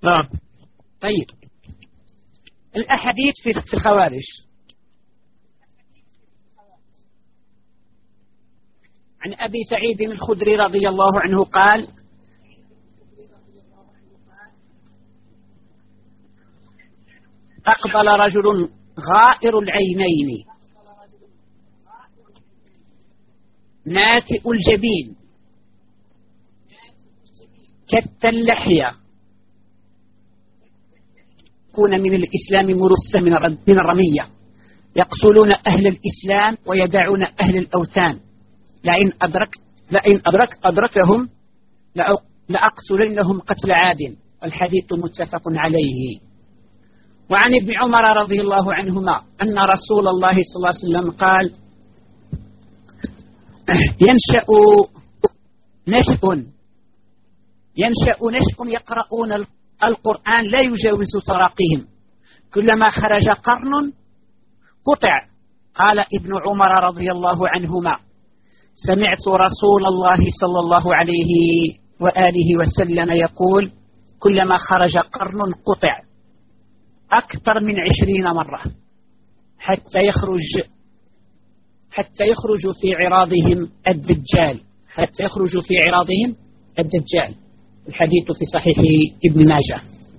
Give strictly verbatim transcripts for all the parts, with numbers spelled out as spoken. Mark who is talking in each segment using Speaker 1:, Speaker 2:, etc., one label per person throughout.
Speaker 1: نعم. طيب الأحاديث في الخوارج. عن أبي سعيد الخدري رضي الله عنه قال: أقبل رجل غائر العينين ناتئ الجبين كت اللحية، يكون من الإسلام مرسا من الرمية، يقتلون أهل الإسلام ويدعون أهل الأوثان، لئن أدرك لئن أدرك أدركهم لأقتلنهم قتل عاد. الحديث متفق عليه. وعن ابن عمر رضي الله عنهما أن رسول الله صلى الله عليه وسلم قال: ينشأ نشء ينشأ نشء يقرؤون القرآن لا يجاوز تراقيهم، كلما خرج قرن قطع. قال ابن عمر رضي الله عنهما: سمعت رسول الله صلى الله عليه وآله وسلم يقول: كلما خرج قرن قطع، أكثر من عشرين مرة، حتى يخرج حتى يخرج في عراضهم الدجال حتى يخرج في عراضهم الدجال. الحديث في صحيح ابن ماجه.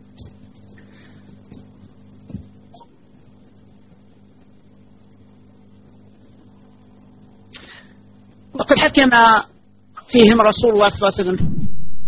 Speaker 1: وقد حكم فيهم رسول الله صلى الله عليه وسلم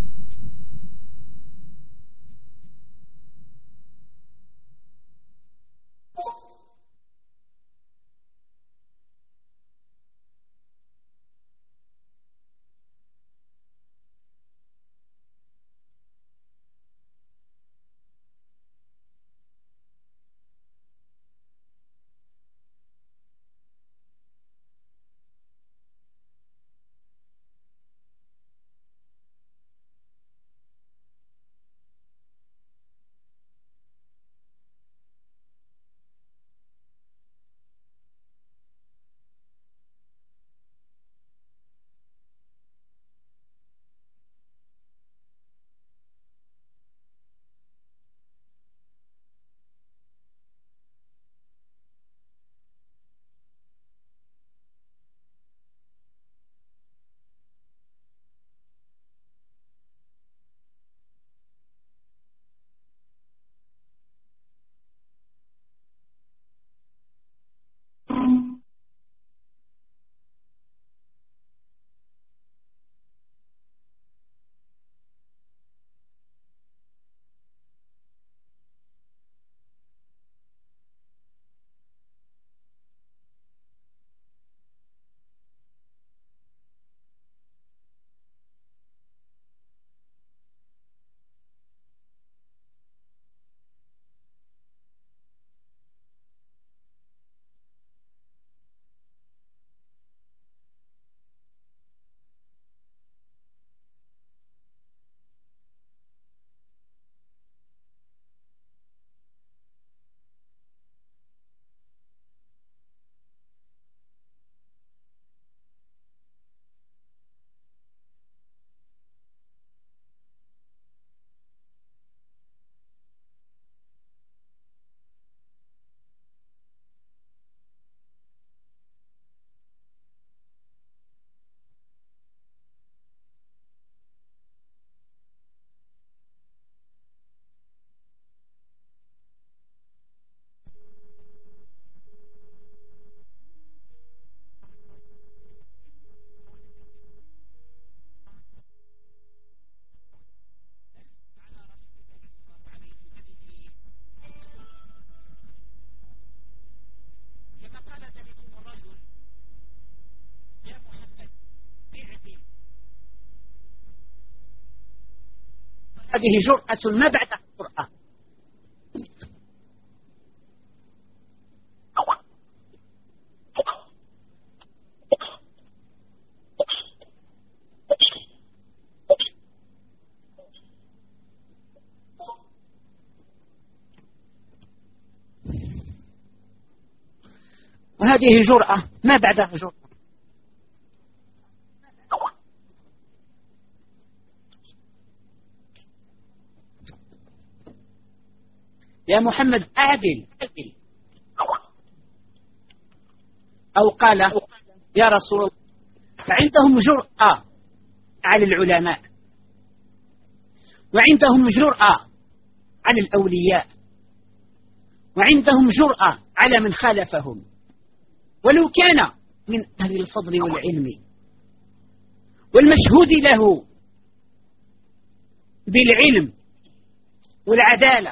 Speaker 1: هذه جرأة ما بعد القرآن. وهذه جرأة ما بعدها جرأة. يا محمد أعدل، أو قال يا رسول الله. فعندهم جرأة على العلماء، وعندهم جرأة على الأولياء، وعندهم جرأة على من خالفهم ولو كان من أهل الفضل والعلم والمشهود له بالعلم والعدالة.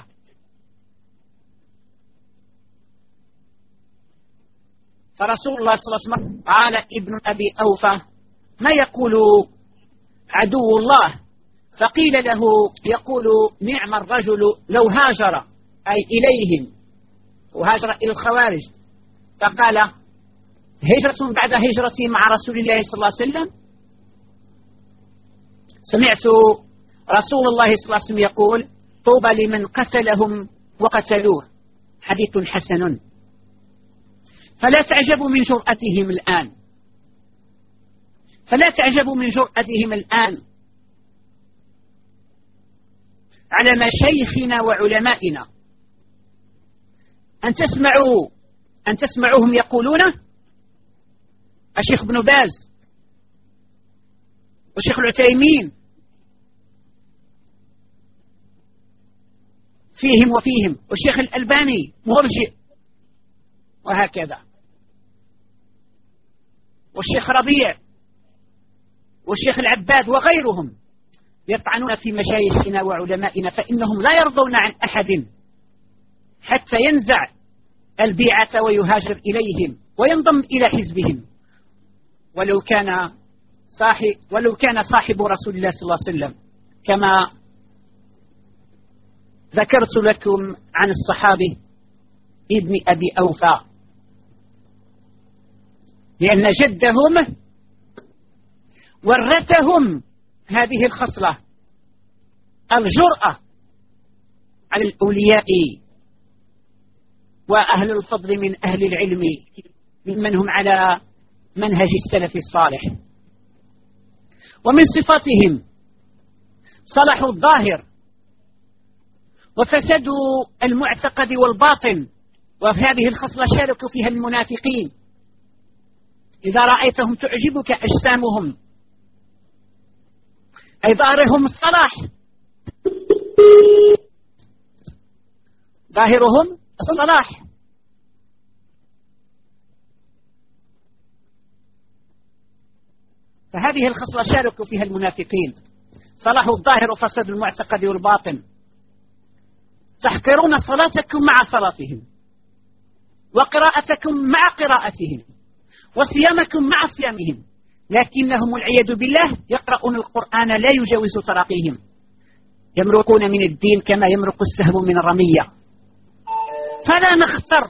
Speaker 1: فرسول الله صلى الله عليه وسلم قال ابن أبي أوفى ما يقول عدو الله؟ فقيل له يقول نعم الرجل لو هاجر، أي إليهم، وهاجر إلى الخوارج. فقال هجرة بعد هجرتي مع رسول الله صلى الله عليه وسلم. سمعت رسول الله صلى الله عليه وسلم يقول طوبى لمن قتلهم وقتلوه، حديث حسن. فلا تعجبوا من جرأتهم الآن، فلا تعجبوا من جرأتهم الآن على مشايخنا وعلمائنا. أن تسمعوا أن تسمعوهم يقولون الشيخ ابن باز والشيخ العثيمين فيهم وفيهم، والشيخ الألباني مرجئ، وهكذا، والشيخ ربيع والشيخ العباد وغيرهم يطعنون في مشايخنا وعلمائنا، فإنهم لا يرضون عن أحد حتى ينزع البيعة ويهاجر إليهم وينضم إلى حزبهم، ولو كان صاحب ولو كان صاحب رسول الله صلى الله عليه وسلم، كما ذكرت لكم عن الصحابي ابن أبي أوفى، لأن جدهم ورثهم هذه الخصلة، الجرأة على الأولياء وأهل الفضل من أهل العلم ممن هم على منهج السلف الصالح. ومن صفاتهم صلاح الظاهر وفساد المعتقد والباطن، وفي هذه الخصلة شاركوا فيها المنافقين. إذا رأيتهم تعجبك أجسامهم، أي ظاهرهم الصلاح، ظاهرهم الصلاح. فهذه الخصلة شاركوا فيها المنافقين، صلاح الظاهر وفساد المعتقد والباطن. تحقرون صلاتكم مع صلاتهم، وقراءتكم مع قراءتهم، وصيامكم مع صيامهم، لكنهم والعياذ بالله يقرؤون القرآن لا يجاوز تراقيهم، يمرقون من الدين كما يمرق السهم من الرمية. فلا نختر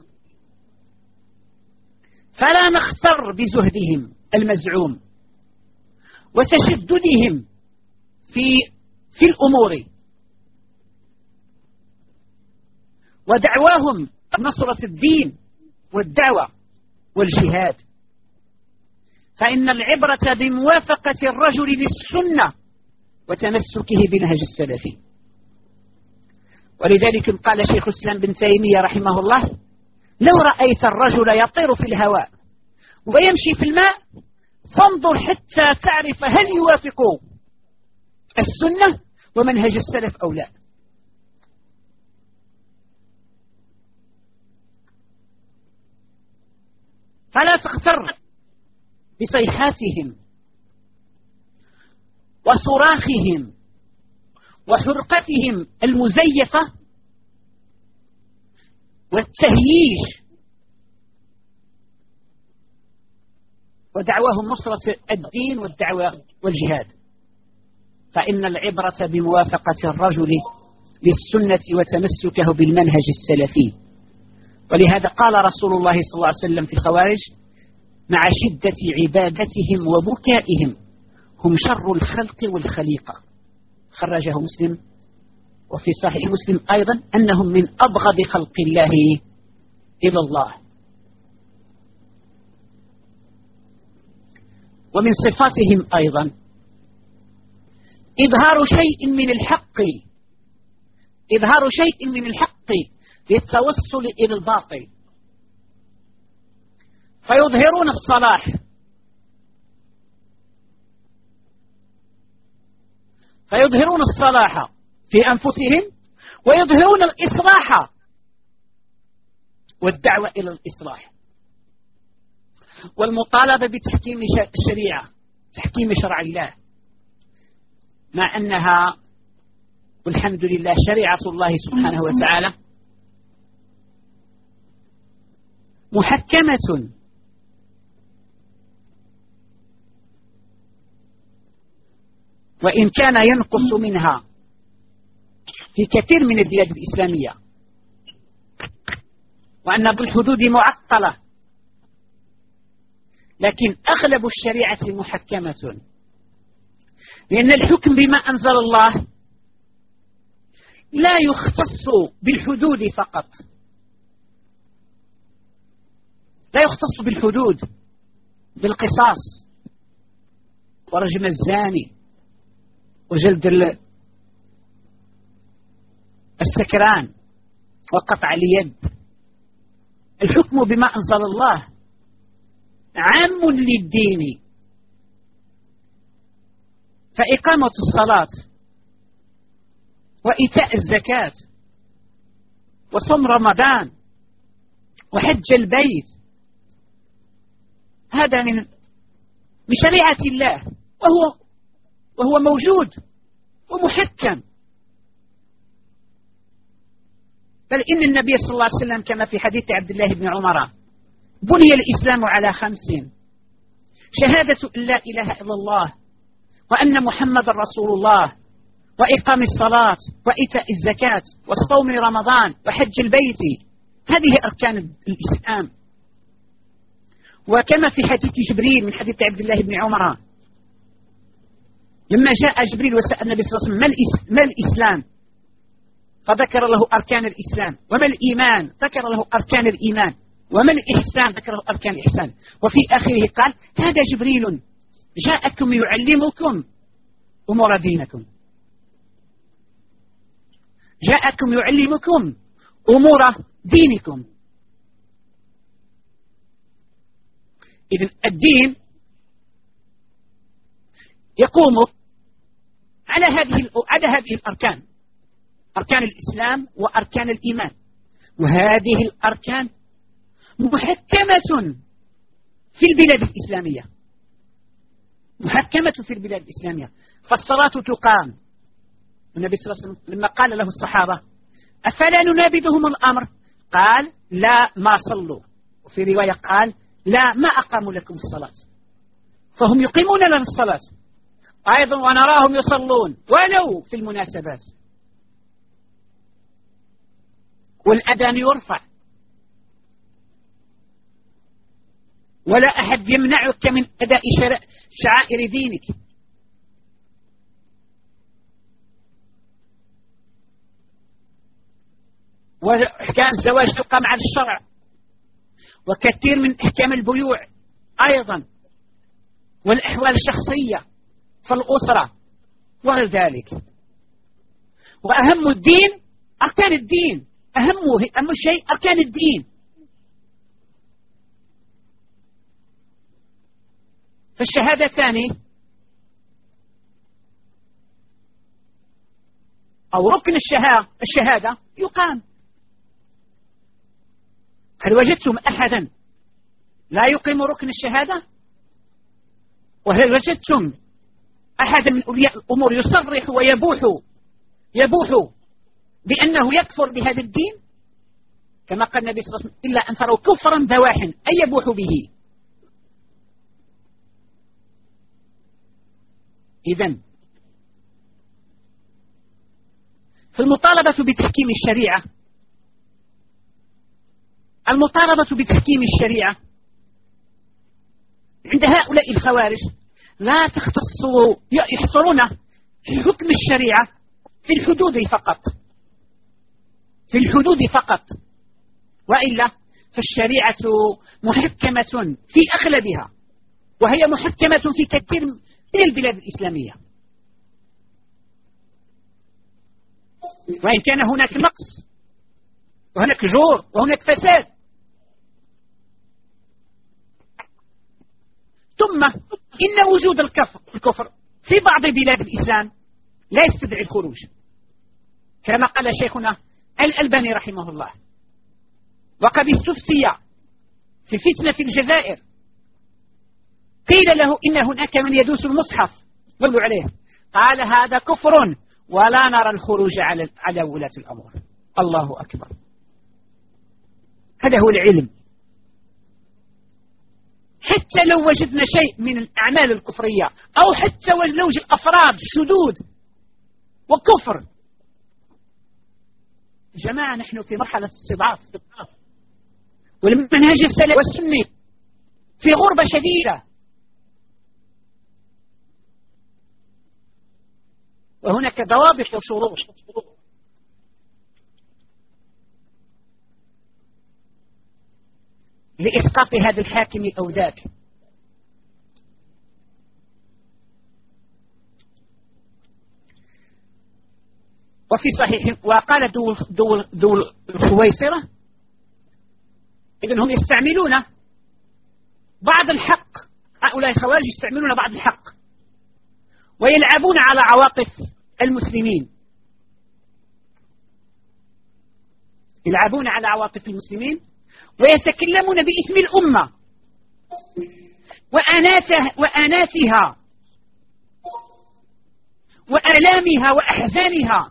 Speaker 1: فلا نختر بزهدهم المزعوم وتشددهم في في الأمور ودعواهم نصرة الدين والدعوة والجهاد، فإن العبرة بموافقة الرجل للسنة وتمسكه بنهج السلفي. ولذلك قال شيخ الإسلام بن تيمية رحمه الله لو رأيت الرجل يطير في الهواء ويمشي في الماء فانظر حتى تعرف هل يوافق السنة ومنهج السلف أو لا. فلا تغتر بصيحاتهم وصراخهم وحرقتهم المزيفة والتهييج ودعواهم نصرة الدين والدعوة والجهاد، فإن العبرة بموافقة الرجل للسنة وتمسكه بالمنهج السلفي. ولهذا قال رسول الله صلى الله عليه وسلم في الخوارج مع شدة عبادتهم وبكائهم هم شر الخلق والخليقة، خرجه مسلم. وفي صحيح مسلم أيضا أنهم من أبغض خلق الله إلى الله. ومن صفاتهم أيضا إظهار شيء من الحق إظهار شيء من الحق للتوصل إلى الباطل، فيظهرون الصلاح فيظهرون الصلاح في أنفسهم ويظهرون الإصلاح والدعوة إلى الإصلاح والمطالبة بتحكيم الشريعة، تحكيم شرع الله، مع أنها والحمد لله شريعة الله سبحانه وتعالى محكمة وإن كان ينقص منها في كثير من البلاد الإسلامية، وأن بالحدود معطلة، لكن أغلب الشريعة محكمة، لأن الحكم بما أنزل الله لا يختص بالحدود فقط، لا يختص بالحدود، بالقصاص ورجم الزاني وجلد السكران وقطع اليد. الحكم بما أنزل الله عام للدين، فإقامة الصلاة وإيتاء الزكاة وصوم رمضان وحج البيت هذا من من شريعة الله، وهو وهو موجود ومحكم. بل إن النبي صلى الله عليه وسلم كما في حديث عبد الله بن عمر بني الإسلام على خمس: شهادة أن لا إله إلا الله وأن محمد رسول الله وإقام الصلاة وإيتاء الزكاة وصوم رمضان وحج البيت. هذه أركان الإسلام. وكما في حديث جبريل من حديث عبد الله بن عمر لما جاء جبريل وسأل النبي صلى الله عليه وسلم ما الإسلام، فذكر له أركان الإسلام. وما الإيمان، ذكر له أركان الإيمان. وما الإحسان، ذكر له أركان الإحسان. وفي آخره قال: هذا جبريل جاءكم يعلمكم أمور دينكم، جاءكم يعلمكم أمور دينكم. إذن الدين يقوم على هذه على هذه الأركان، أركان الإسلام وأركان الإيمان، وهذه الأركان محكمة في البلاد الإسلامية، محكمة في البلاد الإسلامية. فالصلاة تقام. النبي صلى الله عليه وسلم لما قال له الصحابة: أفلا ننابذهم الأمر؟ قال: لا، ما صلوا. وفي رواية قال: لا، ما أقاموا لكم الصلاة. فهم يقيمون لنا الصلاة أيضا ونراهم يصلون ولو في المناسبات، والأذان يرفع، ولا أحد يمنعك من أداء شعائر دينك. وأحكام الزواج تقام على الشرع، وكثير من أحكام البيوع أيضا، والأحوال الشخصية في الأسرة وغير ذلك. وأهم الدين أركان الدين، أهم أهم شيء أركان الدين. فالشهادتان أو ركن الشهادة يقام. هل وجدتم أحدا لا يقيم ركن الشهادة؟ وهل وجدتم أحدا من أولياء الأمور يصرح ويبوح يبوح بأنه يكفر بهذا الدين؟ كما قال النبي صلى الله عليه وسلم: إلا أن تروا كفرا بواحا، أي يبوح به. إذن فالمطالبة بتحكيم الشريعة المطالبة بتحكيم الشريعة عند هؤلاء الخوارج لا تختص، يحصرون حكم الشريعة في الحدود فقط، في الحدود فقط، وإلا فالشريعة محكمة في أغلبها، وهي محكمة في كثير من البلاد الإسلامية. وإن كان هناك نقص وهناك جور وهناك فساد. ثم إن وجود الكفر, الكفر في بعض بلاد الإسلام لا يستدعي الخروج، كما قال شيخنا الألباني رحمه الله. وقد استفتي في فتنة الجزائر، قيل له إن هناك من يدوس المصحف، قالوا عليه، قال هذا كفر ولا نرى الخروج على على ولاة الأمور. الله أكبر. هذا هو العلم. حتى لو وجدنا شيء من الأعمال الكفرية أو حتى لو وجد أفراد شذوذ وكفر، جماعة نحن في مرحلة استضعاف، والمنهج السلفي والسني في غربة شديدة، وهناك ضوابط وشروط. لإسقاط هذا الحاكم أو ذاك. وفي صحيح وقال دول, دول, دول الخويصرة إذن هم يستعملون بعض الحق، هؤلاء الخوارج يستعملون بعض الحق ويلعبون على عواطف المسلمين، يلعبون على عواطف المسلمين ويتكلمون باسم الأمة وآناتها, وآناتها وآلامها وأحزانها،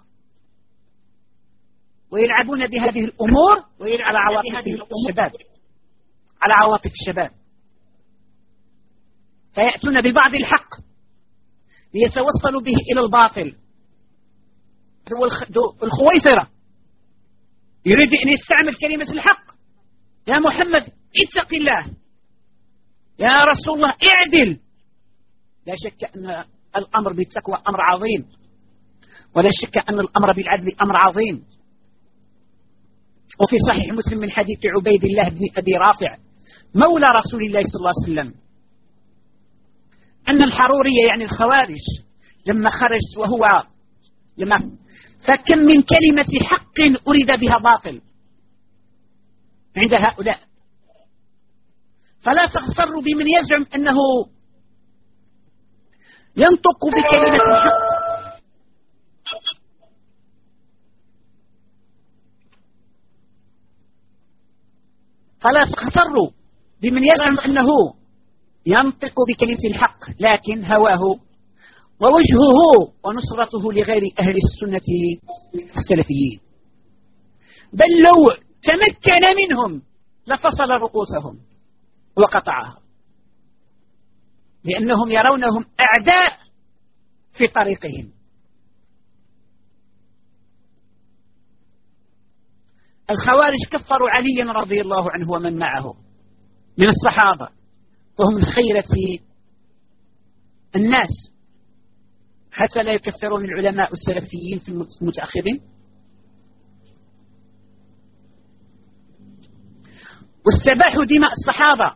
Speaker 1: ويلعبون بهذه الأمور ويلعبون على عواطف الشباب، على عواطف الشباب، فيأتون ببعض الحق ليتوصلوا به إلى الباطل. الخويصرة يريد أن يستعمل كلمة الحق، يا محمد اتق الله، يا رسول الله اعدل. لا شك أن الأمر بالتقوى أمر عظيم، ولا شك أن الأمر بالعدل أمر عظيم. وفي صحيح مسلم من حديث عبيد الله بن أبي رافع مولى رسول الله صلى الله عليه وسلم أن الحرورية يعني الخوارج لما خرجت وهو لما فكم من كلمة حق أريد بها باطل عند هؤلاء، فلا تغتروا بمن يزعم أنه ينطق بكلمة الحق. فلا تغتروا بمن يزعم أنه ينطق بكلمة الحق، لكن هواه ووجهه ونصرته لغير أهل السنة السلفيين، بل لو تمكن منهم لفصل رؤوسهم وقطعها، لأنهم يرونهم أعداء في طريقهم. الخوارج كفروا عليا رضي الله عنه ومن معه من الصحابة، وهم من خيرة الناس، حتى لا يكفرون العلماء السلفيين في المتأخرين. واستباحوا دماء الصحابة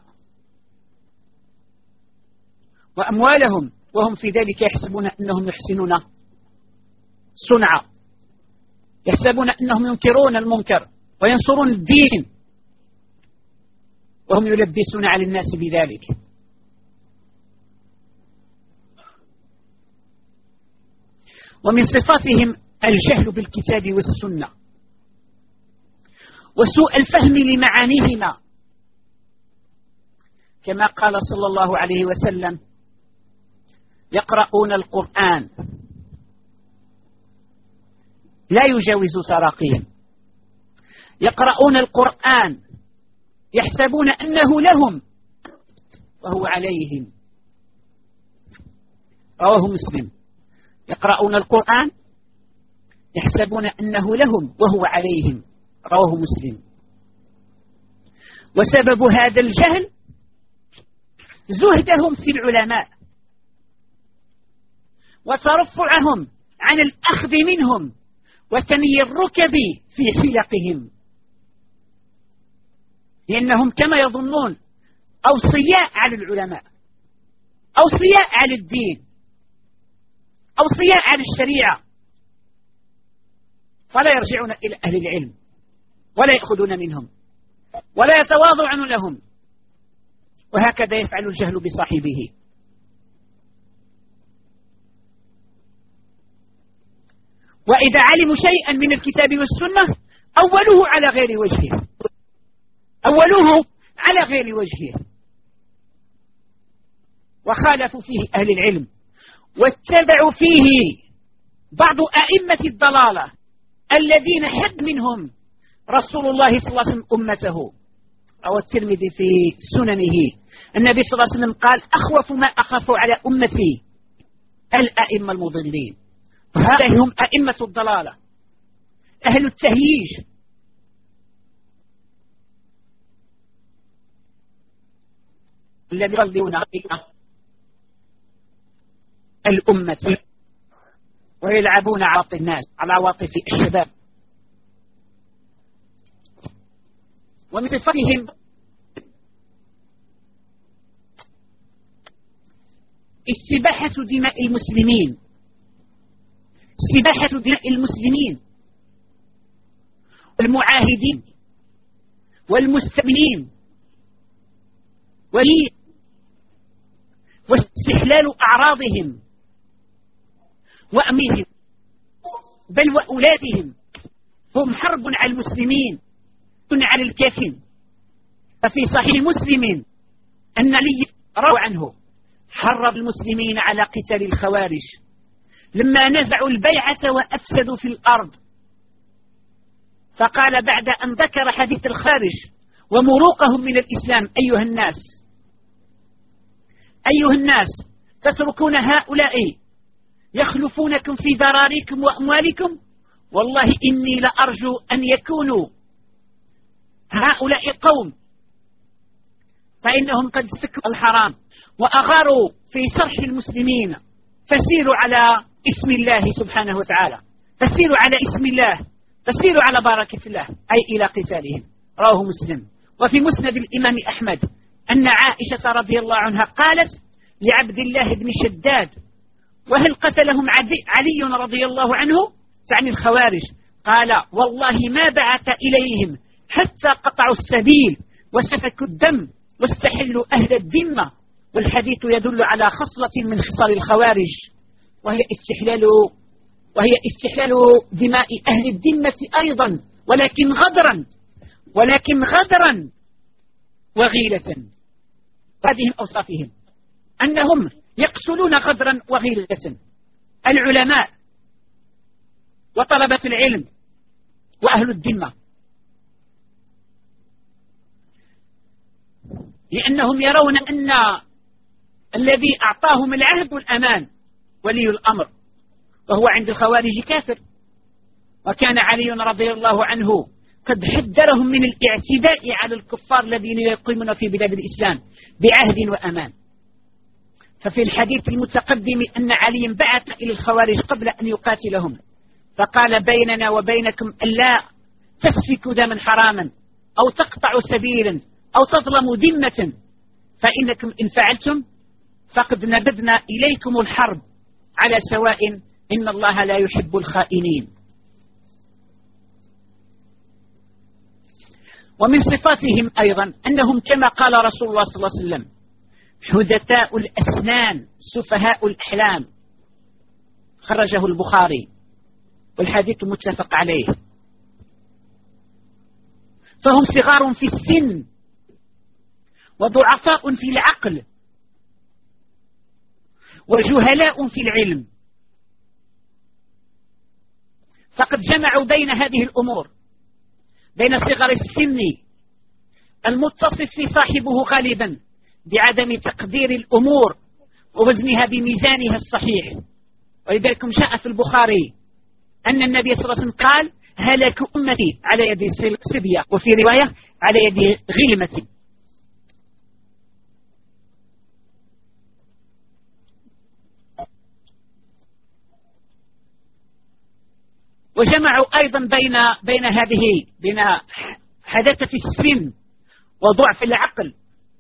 Speaker 1: وأموالهم وهم في ذلك يحسبون أنهم يحسنون صنعا، يحسبون أنهم ينكرون المنكر وينصرون الدين، وهم يلبسون على الناس بذلك. ومن صفاتهم الجهل بالكتاب والسنة وسوء الفهم لمعانيهما، كما قال صلى الله عليه وسلم: يقرؤون القرآن لا يجاوز تراقيهم، يقرؤون القرآن يحسبون أنه لهم وهو عليهم. رواه مسلم. يقرؤون القرآن يحسبون أنه لهم وهو عليهم. رواه مسلم. وسبب هذا الجهل زهدهم في العلماء وترفعهم عن الأخذ منهم وتني الركب في حلقهم، لأنهم كما يظنون أوصياء على العلماء، أوصياء على الدين، أوصياء على الشريعة، فلا يرجعون إلى أهل العلم ولا يأخذون منهم ولا يتواضعون لهم، وهكذا يفعل الجهل بصاحبه. وإذا علموا شيئا من الكتاب والسنة أولوه على غير وجهه، أولوه على غير وجهه، وخالفوا فيه أهل العلم، واتبعوا فيه بعض أئمة الضلالة الذين حد منهم رسول الله صلى الله عليه وسلم أمته. روى الترمذي في سننه النبي صلى الله عليه وسلم قال: أخوف ما أخاف على أمتي الأئمة المضلين. هؤلاء هم أئمة الضلالة، أهل التهييج، الذين يضلون الأمة ويلعبون على عواطف الناس، على عواطف الشباب. ومن صفتهم استباحة دماء المسلمين، استباحة دماء المسلمين والمعاهدين والمستأمنين واستحلال أعراضهم وأمنهم بل وأولادهم. هم حرب على المسلمين على الكافرين. ففي صحيح مسلم أن علي روى عنه حرض المسلمين على قتال الخوارج لما نزعوا البيعة وأفسدوا في الأرض، فقال بعد أن ذكر حديث الخارج ومروقهم من الإسلام: أيها الناس أيها الناس تتركون هؤلاء يخلفونكم في ذراريكم وأموالكم؟ والله إني لأرجو أن يكونوا هؤلاء قوم، فإنهم قد سكوا الحرام وأغاروا في صرح المسلمين، فسيروا على اسم الله سبحانه وتعالى، فسيروا على اسم الله، فسيروا على بركة الله، أي إلى قتالهم. رواه مسلم. وفي مسند الإمام أحمد أن عائشة رضي الله عنها قالت لعبد الله بن شداد: وهل قتلهم علي رضي الله عنه؟ تعني الخوارج. قال: والله ما بعث إليهم حتى قطعوا السبيل وسفكوا الدم واستحلوا أهل الذمة. والحديث يدل على خصلة من خصال الخوارج، وهي استحلال وهي استحلال دماء أهل الذمة أيضا، ولكن غدرا ولكن غدرا وغيلة. هذه أوصافهم، أنهم يقتلون غدرا وغيلة العلماء وطلبة العلم وأهل الذمة، لأنهم يرون أن الذي أعطاهم العهد والأمان ولي الأمر، وهو عند الخوارج كافر. وكان علي رضي الله عنه قد حذرهم من الاعتداء على الكفار الذين يقيمون في بلاد الإسلام بعهد وأمان. ففي الحديث المتقدم أن علي بعث إلى الخوارج قبل أن يقاتلهم فقال: بيننا وبينكم ألا تسفكوا دما حراما أو تقطعوا سبيلا أو تظلموا ذمة، فإنكم إن فعلتم فقد نبذنا إليكم الحرب على سواء، إن الله لا يحب الخائنين. ومن صفاتهم أيضا أنهم كما قال رسول الله صلى الله عليه وسلم: حدثاء الأسنان سفهاء الأحلام. خرجه البخاري والحديث متفق عليه. فهم صغار في السن وضعفاء في العقل وجهلاء في العلم، فقد جمعوا بين هذه الأمور، بين صغر السن المتصف في صاحبه غالبا بعدم تقدير الأمور ووزنها بميزانها الصحيح. ولذلك جاء في البخاري أن النبي صلى الله عليه وسلم قال: هلك أمتي على يد صبية، وفي رواية على يد غلمة. وجمعوا أيضا بين بين هذه بين حدث في السن وضعف العقل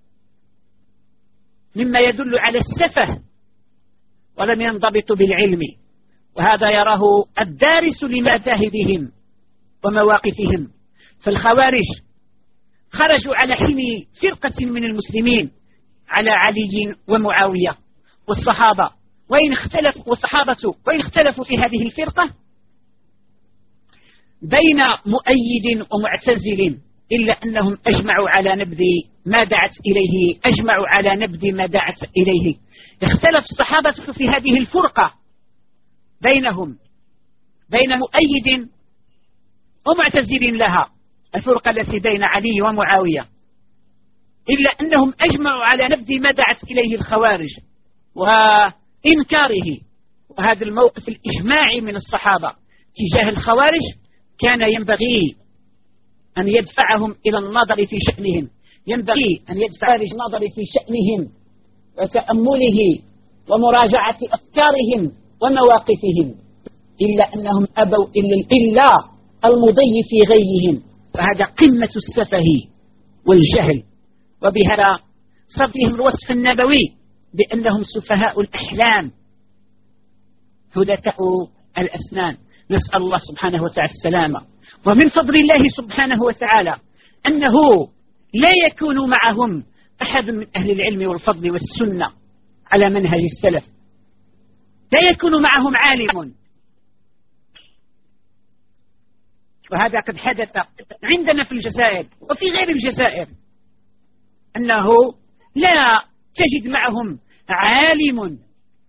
Speaker 1: مما يدل على السفه، ولم ينضبطوا بالعلم، وهذا يراه الدارس لمذاهبهم ومواقفهم، فالخوارج خرجوا على حين فرقة من المسلمين على علي ومعاوية والصحابة، وإن اختلفوا والصحابة وإن اختلفوا في هذه الفرقة بين مؤيد ومعتزل، إلا أنهم أجمعوا على نبذ ما دعت إليه أجمعوا على نبذ ما دعت إليه. اختلف الصحابة في هذه الفرقة بينهم بين مؤيد ومعتزل لها، الفرقة التي بين علي ومعاوية، إلا أنهم أجمعوا على نبذ ما دعت إليه الخوارج وإنكاره. وهذا الموقف الإجماعي من الصحابة تجاه الخوارج كان ينبغي أن يدفعهم إلى النظر في شأنهم، ينبغي أن يدفع النظر في شأنهم وتأمله ومراجعة أفكارهم ومواقفهم، إلا أنهم أبوا إلا المضي في غيهم، فهذا قمة السفه والجهل. وبهذا صار فيهم الوصف النبوي بأنهم سفهاء الأحلام هدتاء الأسنان. نسأل الله سبحانه وتعالى السلامة. ومن فضل الله سبحانه وتعالى أنه لا يكون معهم أحد من أهل العلم والفضل والسنة على منهج السلف، لا يكون معهم عالم. وهذا قد حدث عندنا في الجزائر وفي غير الجزائر، أنه لا تجد معهم عالم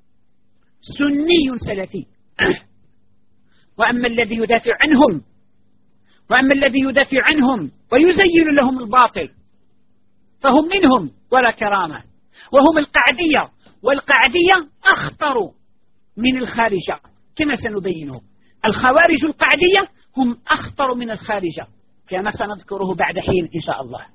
Speaker 1: سني سلفي. وأما الذي يدافع عنهم وأما الذي يدافع عنهم ويزين لهم الباطل فهم منهم ولا كرامة، وهم القعدية، والقعدية أخطر من الخارجة كما سنبينه. الخوارج القعدية هم أخطر من الخارجة كما سنذكره بعد حين إن شاء الله.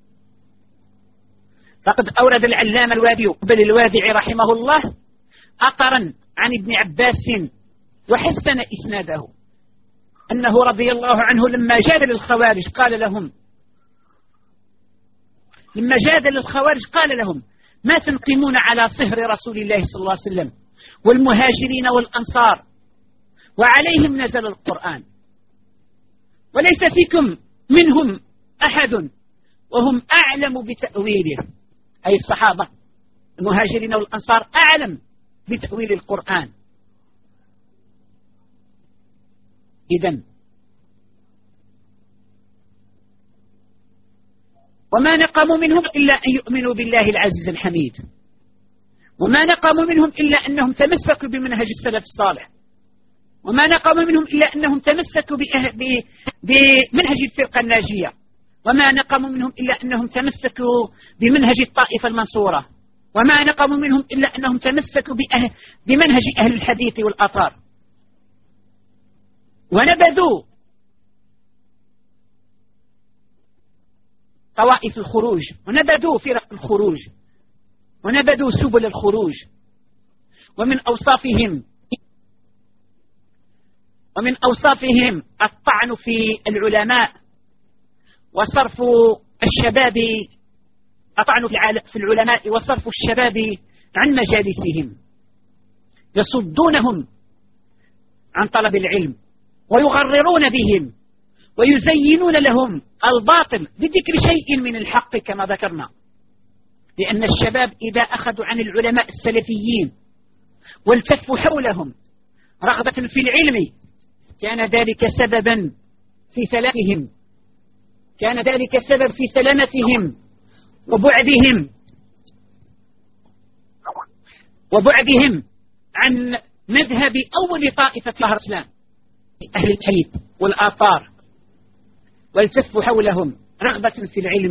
Speaker 1: فقد أورد العلامة الوادي بل الوادع رحمه الله أثرا عن ابن عباس وحسن إسناده أنه رضي الله عنه لما جادل الخوارج قال لهم لما جادل الخوارج قال لهم ما تنقمون على صهر رسول الله صلى الله عليه وسلم والمهاجرين والأنصار وعليهم نزل القرآن وليس فيكم منهم أحد وهم أعلم بتأويله، أي الصحابة المهاجرين والأنصار أعلم بتأويل القرآن. إذن وما نقموا منهم إلا أن يؤمنوا بالله العزيز الحميد، وما نقموا منهم إلا أنهم تمسكوا بمنهج السلف الصالح، وما نقموا منهم إلا أنهم تمسكوا بمنهج الفرقة الناجية، وما نقموا منهم إلا أنهم تمسكوا بمنهج الطائفة المنصورة، وما نقموا منهم إلا أنهم تمسكوا بمنهج أهل الحديث والآثار، ونبذوا طوائف الخروج، ونبذوا فرق الخروج، ونبذوا سبل الخروج. ومن أوصافهم ومن أوصافهم الطعن في العلماء وصرف الشباب الطعن في العلماء وصرف الشباب عن مجالسهم، يصدونهم عن طلب العلم ويغررون بهم ويزينون لهم الباطل بذكر شيء من الحق كما ذكرنا، لأن الشباب إذا أخذوا عن العلماء السلفيين والتفوا حولهم رغبة في العلم كان ذلك سببا في سلامتهم كان ذلك سبب في سلامتهم وبعدهم وبعدهم عن مذهب أول طائفة ظهر الإسلام أهل الحديث والآثار، والتفوا حولهم رغبة في العلم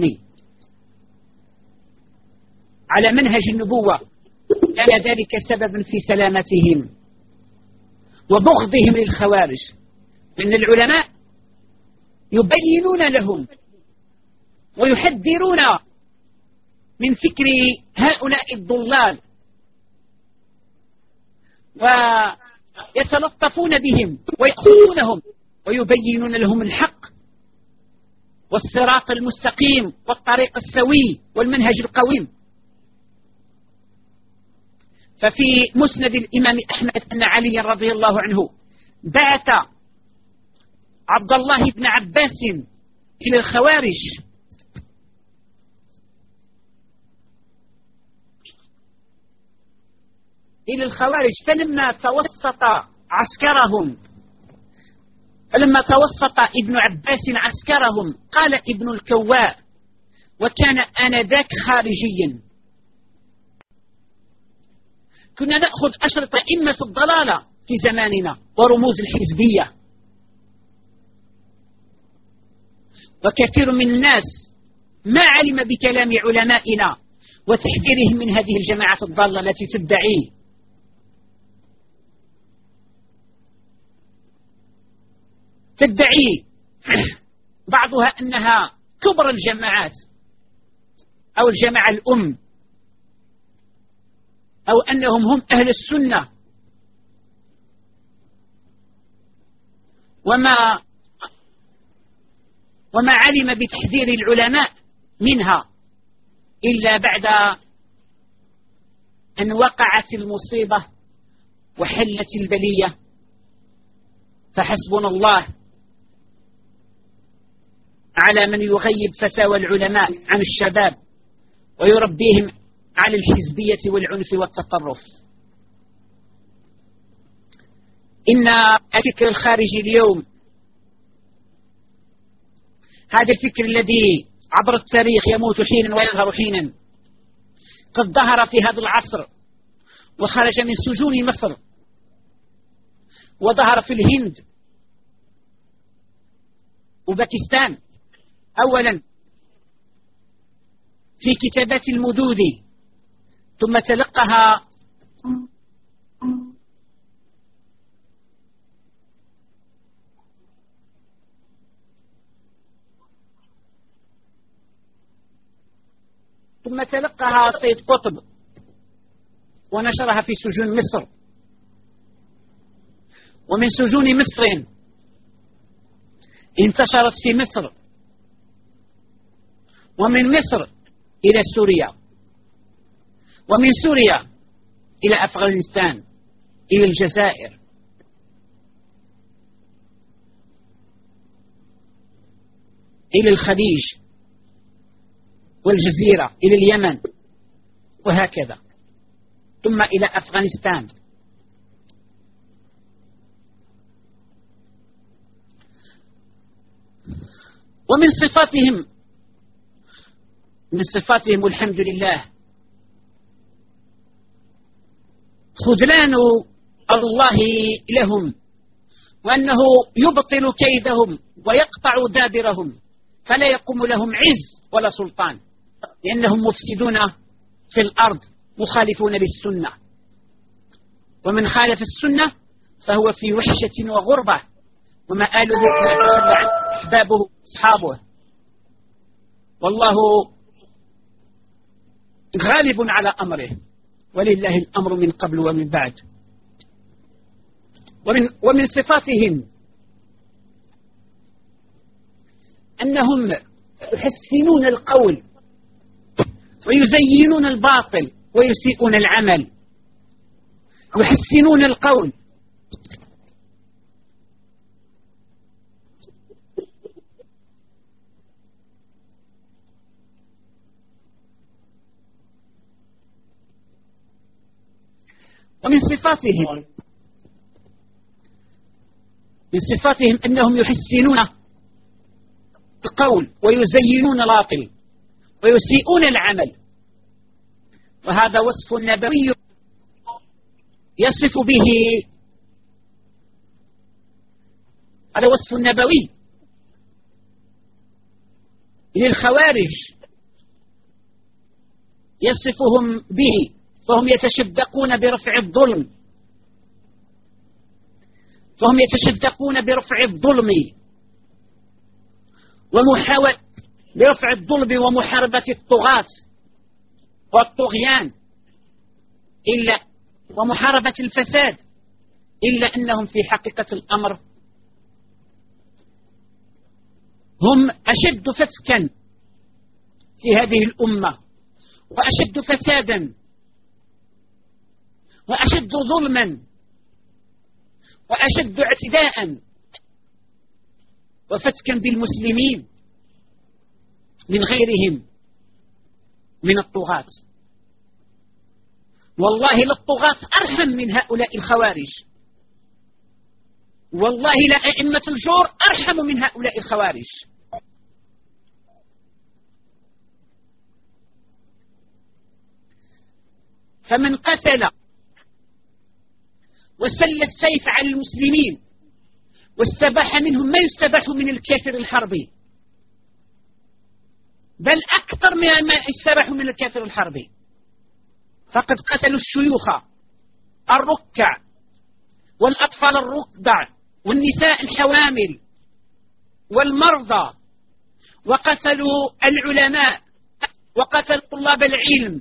Speaker 1: على منهج النبوة كان ذلك سببا في سلامتهم وبغضهم للخوارج، لأن العلماء يبينون لهم ويحذرون من فكر هؤلاء الضلال ويتلطفون بهم ويأخذونهم ويبينون لهم الحق والصراط المستقيم والطريق السوي والمنهج القويم. ففي مسند الإمام أحمد أن علي رضي الله عنه بعث عبد الله بن عباس إلى الخوارج إلى الخوارج فلما توسط عسكرهم فلما توسط ابن عباس عسكرهم قال ابن الكواء وكان آنذاك خارجيا: كنا نأخذ أشرطة أئمة الضلالة في زماننا ورموز الحزبية، وكثير من الناس ما علم بكلام علمائنا وتحذيرهم من هذه الجماعة الضالة التي تدعي تدعي بعضها أنها كبرى الجماعات أو الجماعة الأم، أو أنهم هم أهل السنة، وما وما علم بتحذير العلماء منها إلا بعد أن وقعت المصيبة وحلت البلية، فحسبنا الله على من يغيب فتاوى العلماء عن الشباب ويربيهم على الحزبية والعنف والتطرف. إن الفكر الخارجي اليوم، هذا الفكر الذي عبر التاريخ يموت حينا ويظهر حينا، قد ظهر في هذا العصر وخرج من سجون مصر وظهر في الهند وباكستان أولا في كتابات المدودي، ثم تلقها ثم تلقها سيد قطب ونشرها في سجون مصر، ومن سجون مصر انتشرت في مصر، ومن مصر إلى سوريا، ومن سوريا إلى أفغانستان، إلى الجزائر، إلى الخليج والجزيرة، إلى اليمن، وهكذا، ثم إلى أفغانستان. ومن صفاتهم من صفاتهم والحمد لله خذلان الله لهم، وأنه يبطل كيدهم ويقطع دابرهم، فلا يقوم لهم عز ولا سلطان، لأنهم مفسدون في الأرض مخالفون للسنة، ومن خالف السنة فهو في وحشة وغربة، ومآله ما يتخلى عنه أحبابه أصحابه، والله غالب على أمره، ولله الأمر من قبل ومن بعد. ومن, ومن صفاتهم أنهم يحسنون القول ويزينون الباطل ويسيئون العمل. يحسنون القول ومن صفاتهم من صفاتهم أنهم يحسنون القول ويزينون الباطل ويسيئون العمل، وهذا وصف نبوي يصف به هذا وصف نبوي للخوارج يصفهم به، فهم يتشدقون برفع الظلم فهم يتشدقون برفع الظلم ومحاولة برفع الظلم ومحاربة الطغاة والطغيان إلا ومحاربة الفساد، إلا أنهم في حقيقة الأمر هم أشد فتكا في هذه الأمة، وأشد فسادا، وأشد ظلما، وأشد اعتداء وفتكا بالمسلمين من غيرهم من الطغاة. والله للطغاة أرحم من هؤلاء الخوارج، والله لأئمة الجور أرحم من هؤلاء الخوارج. فمن قتل وسل السيف على المسلمين واستباح منهم ما يستباح من الكافر الحربي، بل أكثر من ما يستباح من الكافر الحربي، فقد قتلوا الشيوخ الركع والأطفال الركضع والنساء الحوامل والمرضى، وقتلوا العلماء وقتلوا طلاب العلم.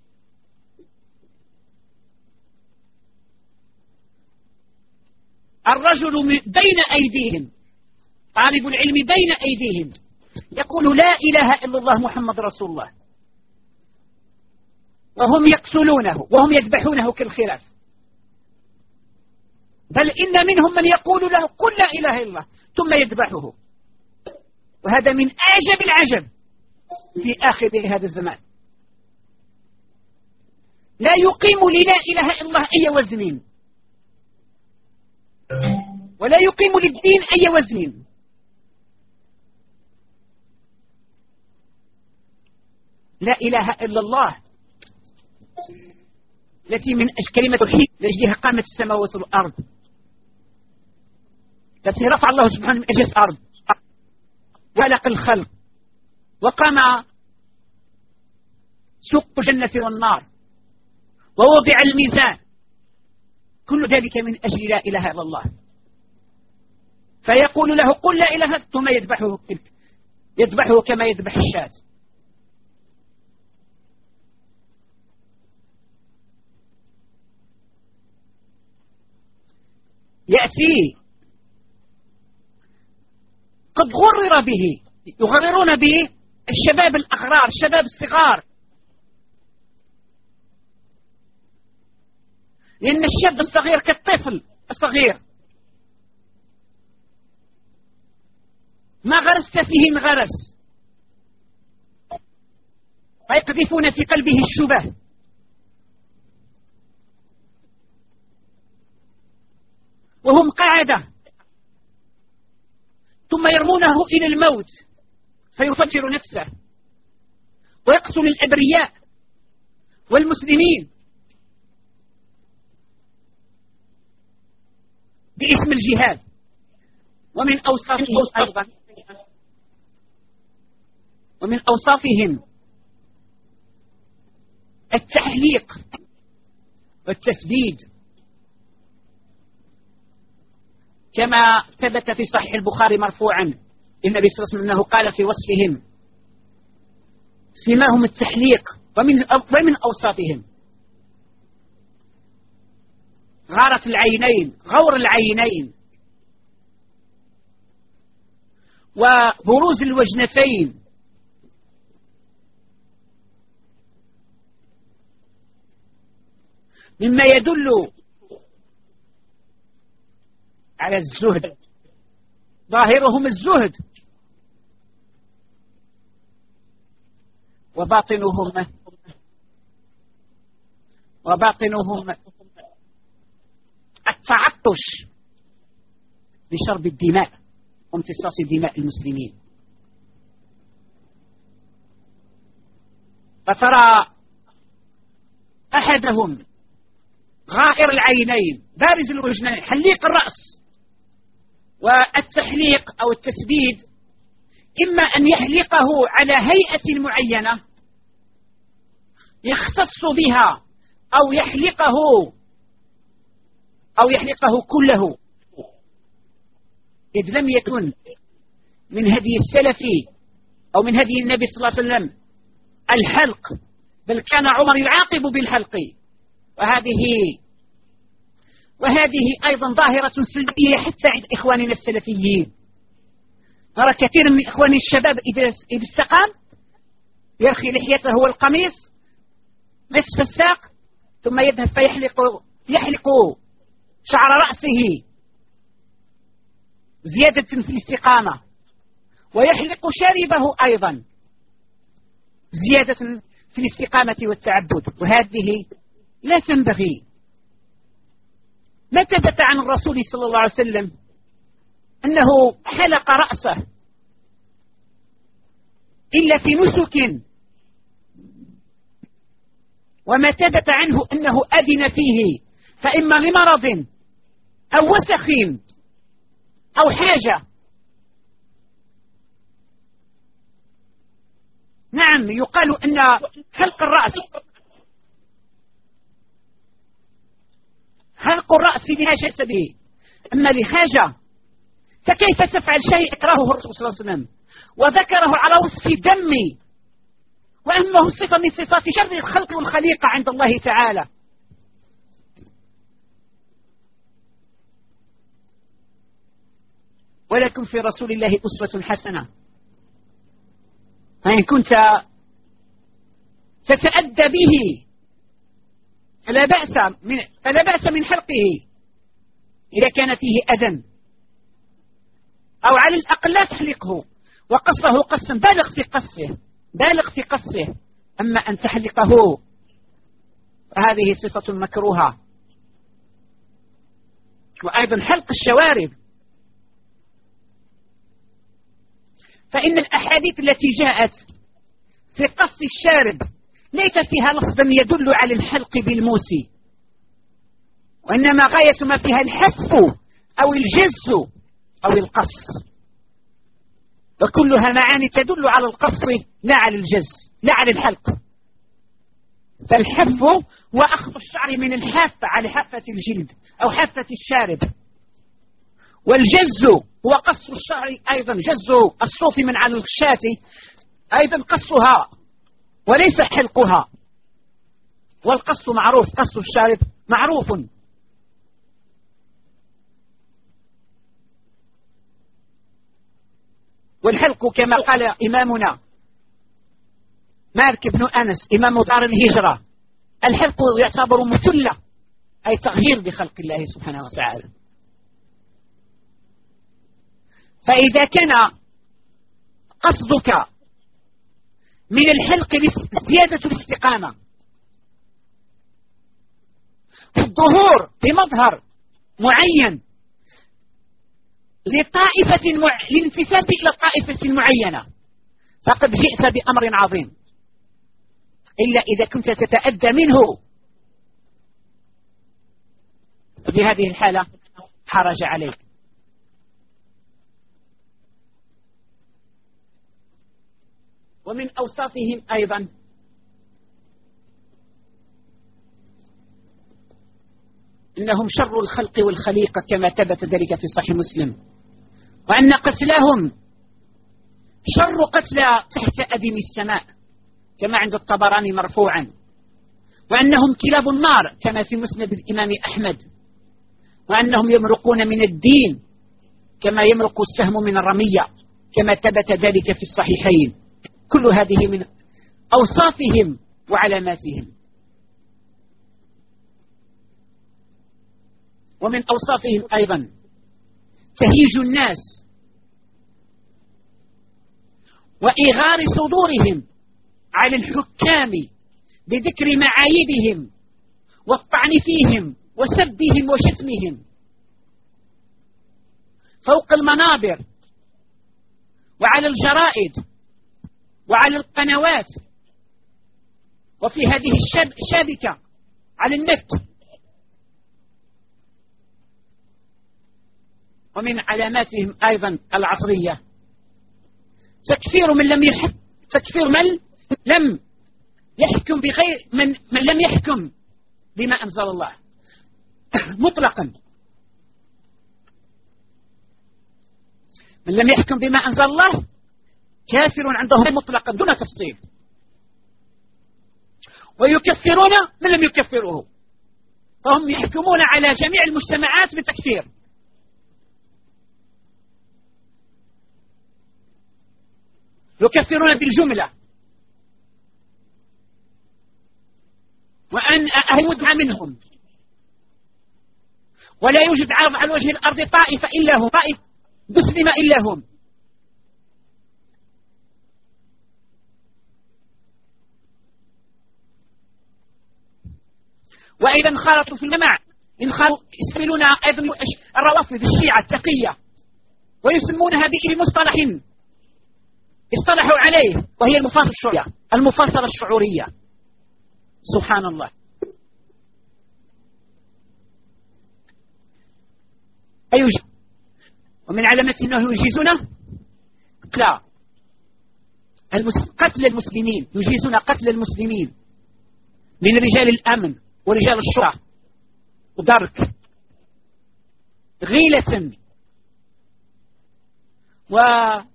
Speaker 1: الرجل بين أيديهم، طالب العلم بين أيديهم يقول لا إله إلا الله محمد رسول الله، وهم يقتلونه وهم يذبحونه كالخراف، بل إن منهم من يقول له قل لا إله إلا الله ثم يذبحه. وهذا من أعجب العجب في آخر هذا الزمان. لا يقيم للا إله إلا الله أي وزن، ولا يقيم للدين أي وزن. لا إله إلا الله التي من كلمة التوحيد لأجلها قامت السماوات والأرض، التي رفع الله سبحانه من أجل الأرض وخلق الخلق وقام سوق الجنة والنار ووضع الميزان، كل ذلك من أجل لا إله إلا الله. فيقول له قل لا إله ثم يذبحه يذبحه كما يذبح الشاة. يأتي قد غرر به، يغررون به الشباب الأغرار، الشباب الصغار، لأن الشاب الصغير كالطفل الصغير ما غرست فيه من غرس، فيقذفون في قلبه الشبه، وهم قاعدة، ثم يرمونه إلى الموت فيفجر نفسه ويقتل الأبرياء والمسلمين باسم الجهاد. ومن أوصافهم أيضا ومن أوصافهم التحليق والتسديد، كما ثبت في صحيح البخاري مرفوعا النبي صلى الله عليه وسلم أنه قال في وصفهم سماهم التحليق. ومن ومن أوصافهم غارة العينين، غور العينين، وبروز الوجنتين، مما يدل على الزهد. ظاهرهم الزهد وباطنهم وباطنهم التعطش لشرب الدماء وامتصاص دماء المسلمين. فترى أحدهم غائر العينين بارز الوجنين حليق الرأس. والتحليق أو التسبيد إما أن يحلقه على هيئة معينة يختص بها، أو يحلقه أو يحلقه كله، إذ لم يكن من هدي السلف أو من هدي النبي صلى الله عليه وسلم الحلق، بل كان عمر يعاقب بالحلق. وهذه وهذه أيضا ظاهرة سلبية حتى عند إخواننا السلفيين. نرى كثير من إخواننا الشباب إذا استقام يرخي لحيته والقميص نصف الساق، ثم يذهب فيحلق يحلق شعر رأسه زيادة في الاستقامة، ويحلق شاربه أيضا زيادة في الاستقامة والتعبد، وهذه لا تنبغي. ما ثبت عن الرسول صلى الله عليه وسلم أنه حلق رأسه إلا في نسك، وما ثبت عنه أنه أذن فيه فإما لمرض أو وسخ أو حاجة. نعم، يقال أن حلق الرأس حلق الرأس لا شيء به، أما لحاجة فكيف تفعل شيء اكرهه الرسول صلى الله عليه وسلم وذكره على وصف دم، وأنه صفة من صفات شر الخلق والخليقة عند الله تعالى. ولكم في رسول الله أسوة حسنة، فإن كنت تتأدى به فلا بأس من, فلا بأس من حلقه إذا كان فيه أذى، أو على الأقل لا تحلقه وقصه قصا بالغ في قصه بالغ في قصه أما أن تحلقه فهذه صفة مكروهة. وأيضا حلق الشوارب، فإن الأحاديث التي جاءت في قص الشارب ليس فيها لفظا يدل على الحلق بالموس، وإنما غاية ما فيها الحف أو الجز أو القص، وكلها معاني تدل على القص لا على الجز لا على الحلق. فالحف هو أخذ الشعر من الحافة على حافة الجلد أو حافة الشارب، والجز هو قص الشعر أيضا، جز الصوف من على الشاة أيضا قصها وليس حلقها. والقص معروف، قص الشارب معروف. والحلق كما قال إمامنا مالك بن أنس إمام دار الهجرة، الحلق يعتبر مثلة أي تغيير بخلق الله سبحانه وتعالى. فإذا كان قصدك من الحلق زيادة الاستقامة الظهور بمظهر معين لطائفة مع... للانتساب إلى طائفة معينة فقد جئت بأمر عظيم، إلا إذا كنت تتأدى منه، في هذه الحالة حرج عليك. ومن أوصافهم أيضا إنهم شر الخلق والخليقة كما ثبت ذلك في صحيح مسلم، وأن قتلهم شر قتلى تحت أدم السماء كما عند الطبراني مرفوعا، وأنهم كلاب النار كما في مسند الإمام أحمد، وأنهم يمرقون من الدين كما يمرق السهم من الرمية كما ثبت ذلك في الصحيحين. كل هذه من أوصافهم وعلاماتهم. ومن أوصافهم أيضا تهيج الناس وإغار صدورهم على الحكام بذكر معايبهم والطعن فيهم وسبهم وشتمهم فوق المنابر وعلى الجرائد وعلى القنوات وفي هذه الشبكة على النت. ومن علاماتهم أيضا العصرية تكفير من لم يحكم تكفير من لم يحكم بغير من, من لم يحكم بما أنزل الله مطلقا. من لم يحكم بما أنزل الله كافر عندهم مطلقا دون تفصيل، ويكفرون من لم يكفروه، فهم يحكمون على جميع المجتمعات بالتكفير. يكفرون بالجملة، وأن أهودها منهم، ولا يوجد على وجه الأرض طائفة إلا هم، طائفة مسلمة إلا هم. وأيضا انخرطوا في المجتمع، يستعملون أيضا الروافض الشيعة التقية ويسمونها بمصطلح اصطلحوا عليه، وهي المفاصلة الشعورية المفاصلة الشعورية. سبحان الله. أيوجد ومن علامة أنه يجيزون لا قتل المسلمين، يجيزون قتل المسلمين من رجال الأمن ورجال الشرطة ودرك غيلة وخدعة،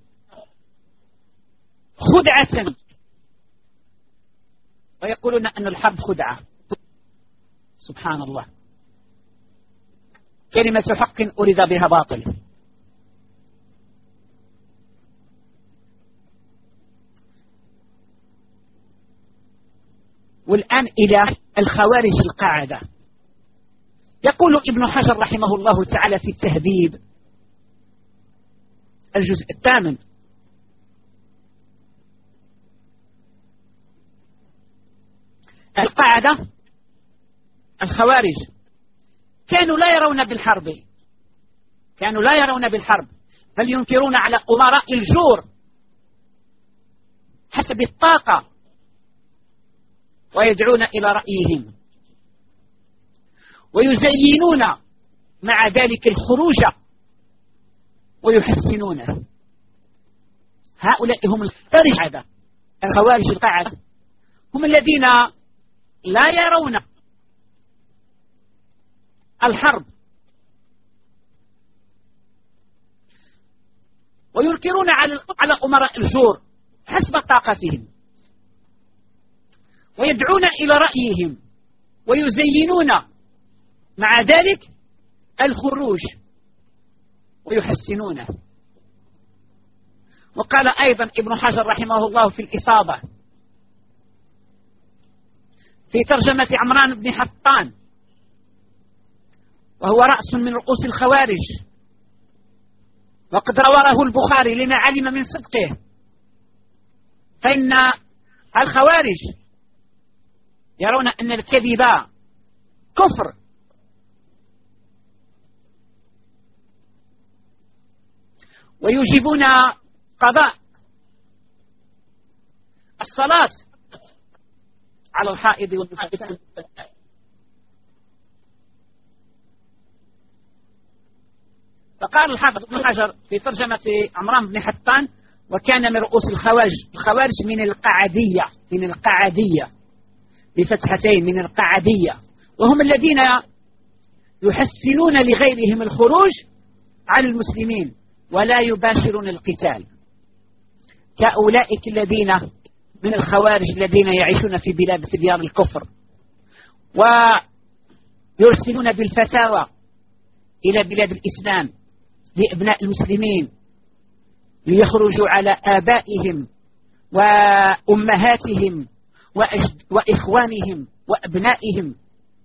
Speaker 1: ويقولون أن الحرب خدعة. سبحان الله. كلمة حق أريد بها باطل. والآن إلى الخوارج القاعدة. يقول ابن حجر رحمه الله تعالى في التهذيب الجزء الثامن: القاعدة الخوارج كانوا لا يرون بالحرب، كانوا لا يرون بالحرب بل ينكرون على أمراء الجور حسب الطاقة ويدعون إلى رأيهم، ويزينون مع ذلك الخروج ويحسنونه. هؤلاء هم القاعدة الخوارج القاعدة، هم الذين لا يرون الحرب وينكرون على على أمراء الجور حسب طاقتهم، ويدعون إلى رأيهم ويزينون مع ذلك الخروج ويحسنونه. وقال أيضا ابن حجر رحمه الله في الإصابة في ترجمة عمران بن حطان، وهو رأس من رؤوس الخوارج، وقد رواه البخاري لما علم من صدقه، فإن الخوارج يرون أن الكذب كفر، ويجيبون قضاء الصلاة على الحائض والنفاس. فقال الحافظ ابن حجر في ترجمة عمران بن حطان: وكان من رؤوس الخوارج، الخوارج من القعدية، من القعدية بفتحتين، من القعدية، وهم الذين يحسنون لغيرهم الخروج على المسلمين ولا يباشرون القتال، كأولئك الذين من الخوارج الذين يعيشون في بلاد في ديار الكفر ويرسلون بالفتاوى إلى بلاد الإسلام لأبناء المسلمين ليخرجوا على آبائهم وأمهاتهم وإخوانهم وأبنائهم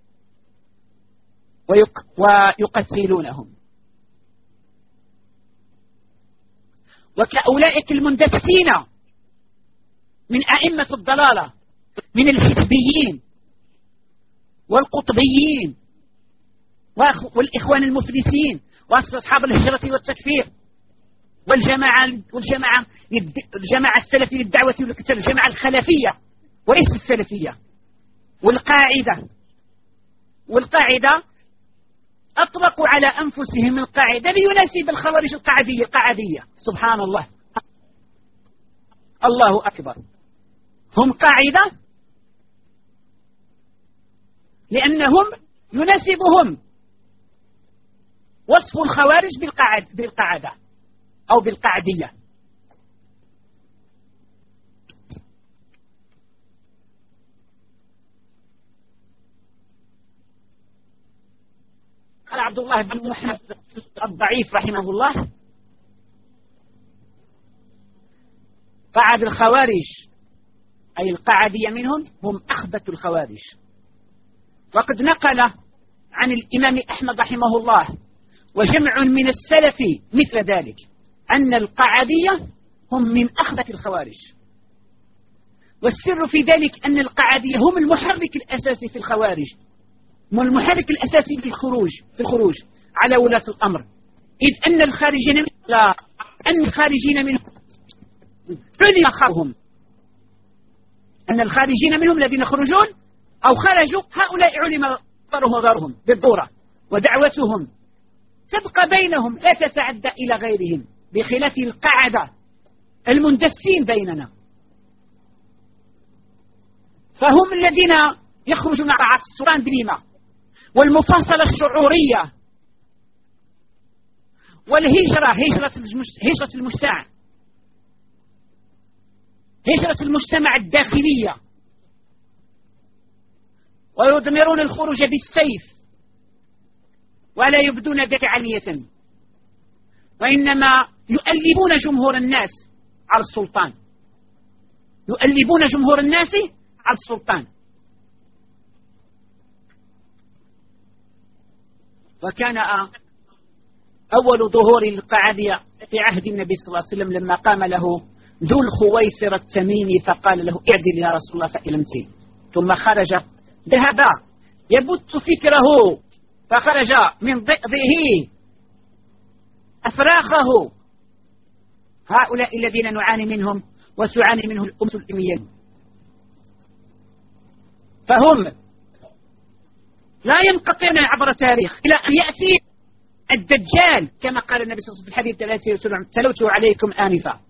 Speaker 1: ويقتلونهم، وكأولئك المندسين من أئمة الضلالة من الحزبيين والقطبيين والإخوان المفلسين وأصحاب الهجرة والتكفير والجماعة والجماعة الجماعة السلفية للدعوة والكتاب، الجماعة الخلفية وليس السلفية، والقاعدة والقاعدة أطلقوا على أنفسهم القاعدة ليناسب الخوارج القعدية قعدية. سبحان الله، الله أكبر. هم قاعدة لأنهم يناسبهم وصف الخوارج بالقعد بالقعدة أو بالقعدية. قال عبد الله بن محمد الضعيف رحمه الله: قعد الخوارج أي القعدية منهم هم أخبث الخوارج. وقد نقل عن الإمام أحمد رحمه الله وجمع من السلف مثل ذلك أن القعدية هم من أخبث الخوارج، والسر في ذلك أن القعدية هم المحرك الأساسي في الخوارج، والمحرك الأساسي في الخروج في الخروج على ولاة الأمر، إذ أن الخارجين من لا أن الخارجين منهم علم خطرهم، أن الخارجين منهم الذين يخرجون أو خرجوا هؤلاء علم خطرهم وضرهم بالضرورة، ودعوتهم تبقى بينهم لا تتعدى إلى غيرهم، بخلاف القاعدة المندسين بيننا، فهم الذين يخرجون على السلطان بنيمة والمفاصلة الشعورية والهجرة، هجرة هجرة المجتمع، هجرة المجتمع الداخلية، ويضمرون الخروج بالسيف ولا يبدون ذلك علنية، وإنما يؤلبون جمهور الناس على السلطان، يؤلبون جمهور الناس على السلطان. وكان أول ظهور القعدية في عهد النبي صلى الله عليه وسلم لما قام له ذو الخويصر التميمي فقال له اعدل يا رسول الله فإن لم تل، ثم خرج ذهب يبث فكره، فخرج من ضئضه أفراخه، هؤلاء الذين نعاني منهم وتعاني منه الأمة الإسلامية، فهم لا ينقطعون عبر تاريخ إلى أن يأتي الدجال كما قال النبي صلى الله عليه وسلم في الحديث الذي تلوته عليكم آنفا.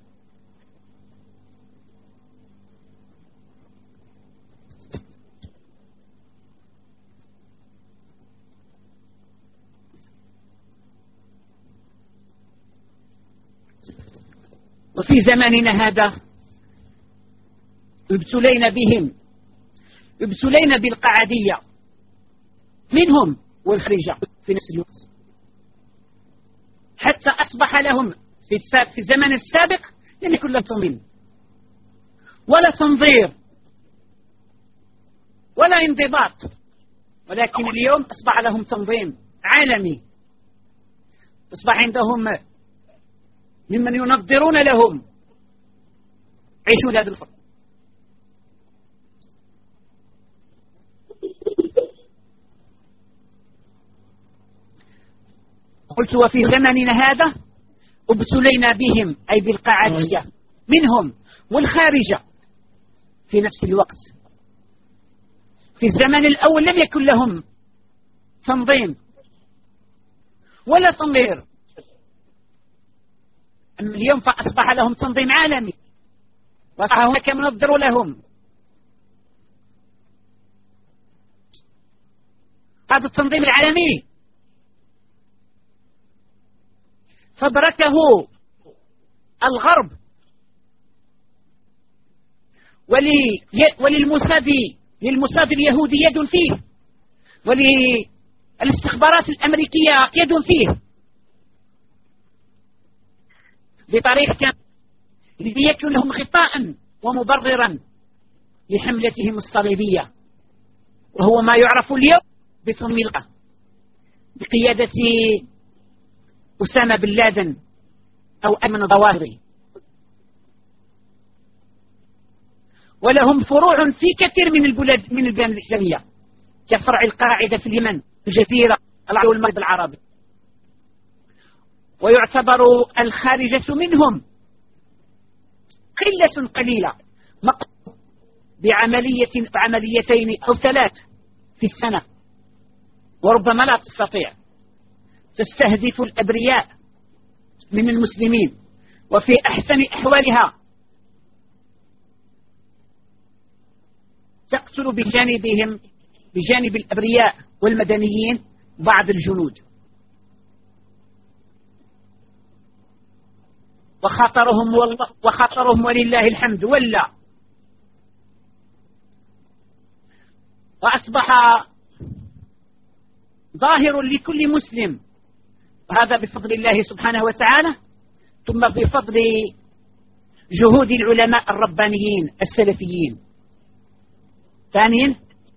Speaker 1: وفي زماننا هذا ابتلينا بهم، ابتلينا بالقعدية منهم والخريجة في نفس الوقت، حتى أصبح لهم في, في الزمن السابق لم يكن لهم تنظيم ولا تنظير ولا انضباط، ولكن اليوم أصبح لهم تنظيم عالمي، أصبح عندهم ممن ينظرون لهم عيشوا هذا الفرق. قلت وفي زمننا هذا ابتلينا بهم أي بالقعدية منهم والخارجة في نفس الوقت. في الزمن الأول لم يكن لهم تنظيم ولا تنظير، أما اليوم فأصبح لهم تنظيم عالمي وأصبح هناك منظر لهم. هذا التنظيم العالمي فبركه الغرب وللموساد للموساد اليهودي يد فيه، وللاستخبارات الأمريكية يد فيه، بطريقة ليكون لهم غطاء ومبررا لحملتهم الصليبية، وهو ما يعرف اليوم بتنظيم بقيادة أسامة بن لادن أو أيمن الظواهري. ولهم فروع في كثير من البلاد من البلاد الإسلامية كفرع القاعدة في اليمن، الجزيرة، العرب والمغرب العربي، ويعتبر الخارجة منهم قلة قليلة بعملية عمليتين أو ثلاث في السنة، وربما لا تستطيع، تستهدف الأبرياء من المسلمين وفي أحسن أحوالها تقتل بجانبهم بجانب الأبرياء والمدنيين بعض الجنود، وخطرهم والله وخطرهم ولله الحمد ولا، وأصبح ظاهر لكل مسلم، وهذا بفضل الله سبحانه وتعالى، ثم بفضل جهود العلماء الربانيين السلفيين. ثانيا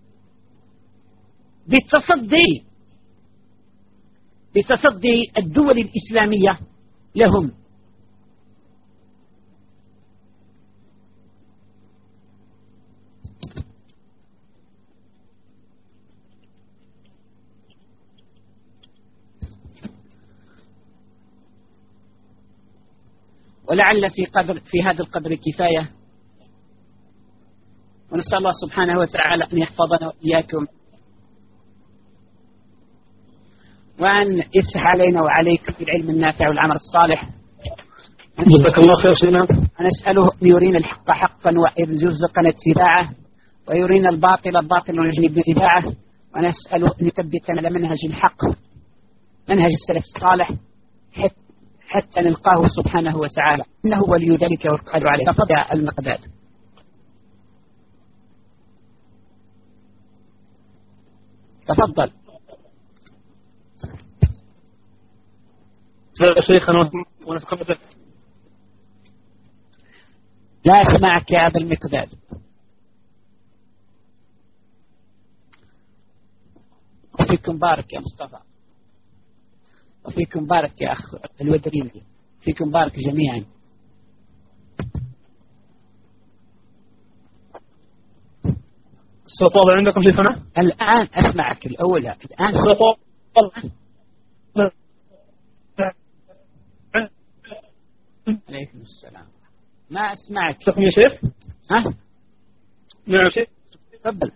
Speaker 1: بالتصدي بتصدي الدول الإسلامية لهم، ولعل في قدر في هذا القدر كفاية، ونسأل الله سبحانه وتعالى أن يحفظنا وإياكم وأن يفتح علينا وعليكم بالعلم النافع والعمل الصالح.
Speaker 2: جزاك الله خير شيخنا.
Speaker 1: ونسأله أن يرينا الحق حقا وأن يرزقنا اتباعه، ويرينا الباطل باطلا ونجنب اتباعه، ونسأله أن يثبتنا على منهج الحق منهج السلف الصالح حتى نلقاه سبحانه وتعالى، إنه ولي ذلك والقادر عليه. تفضل يا المقداد. تفضل
Speaker 2: شيخنا. ونفقدك.
Speaker 1: لا أسمعك يا أبا المقداد. وفيكم بارك يا مصطفى، وفيكم بارك يا أخ الودريني، فيكم بارك جميعا.
Speaker 2: الصوت واضح عندكم شيخنا؟
Speaker 1: الآن أسمعك. الأول الآن
Speaker 2: الصوت واضح.
Speaker 1: عليكم السلام. ما أسمعك.
Speaker 2: تسمع يا شيخ؟
Speaker 1: ها؟
Speaker 2: نعم شيخ.
Speaker 1: تفضل.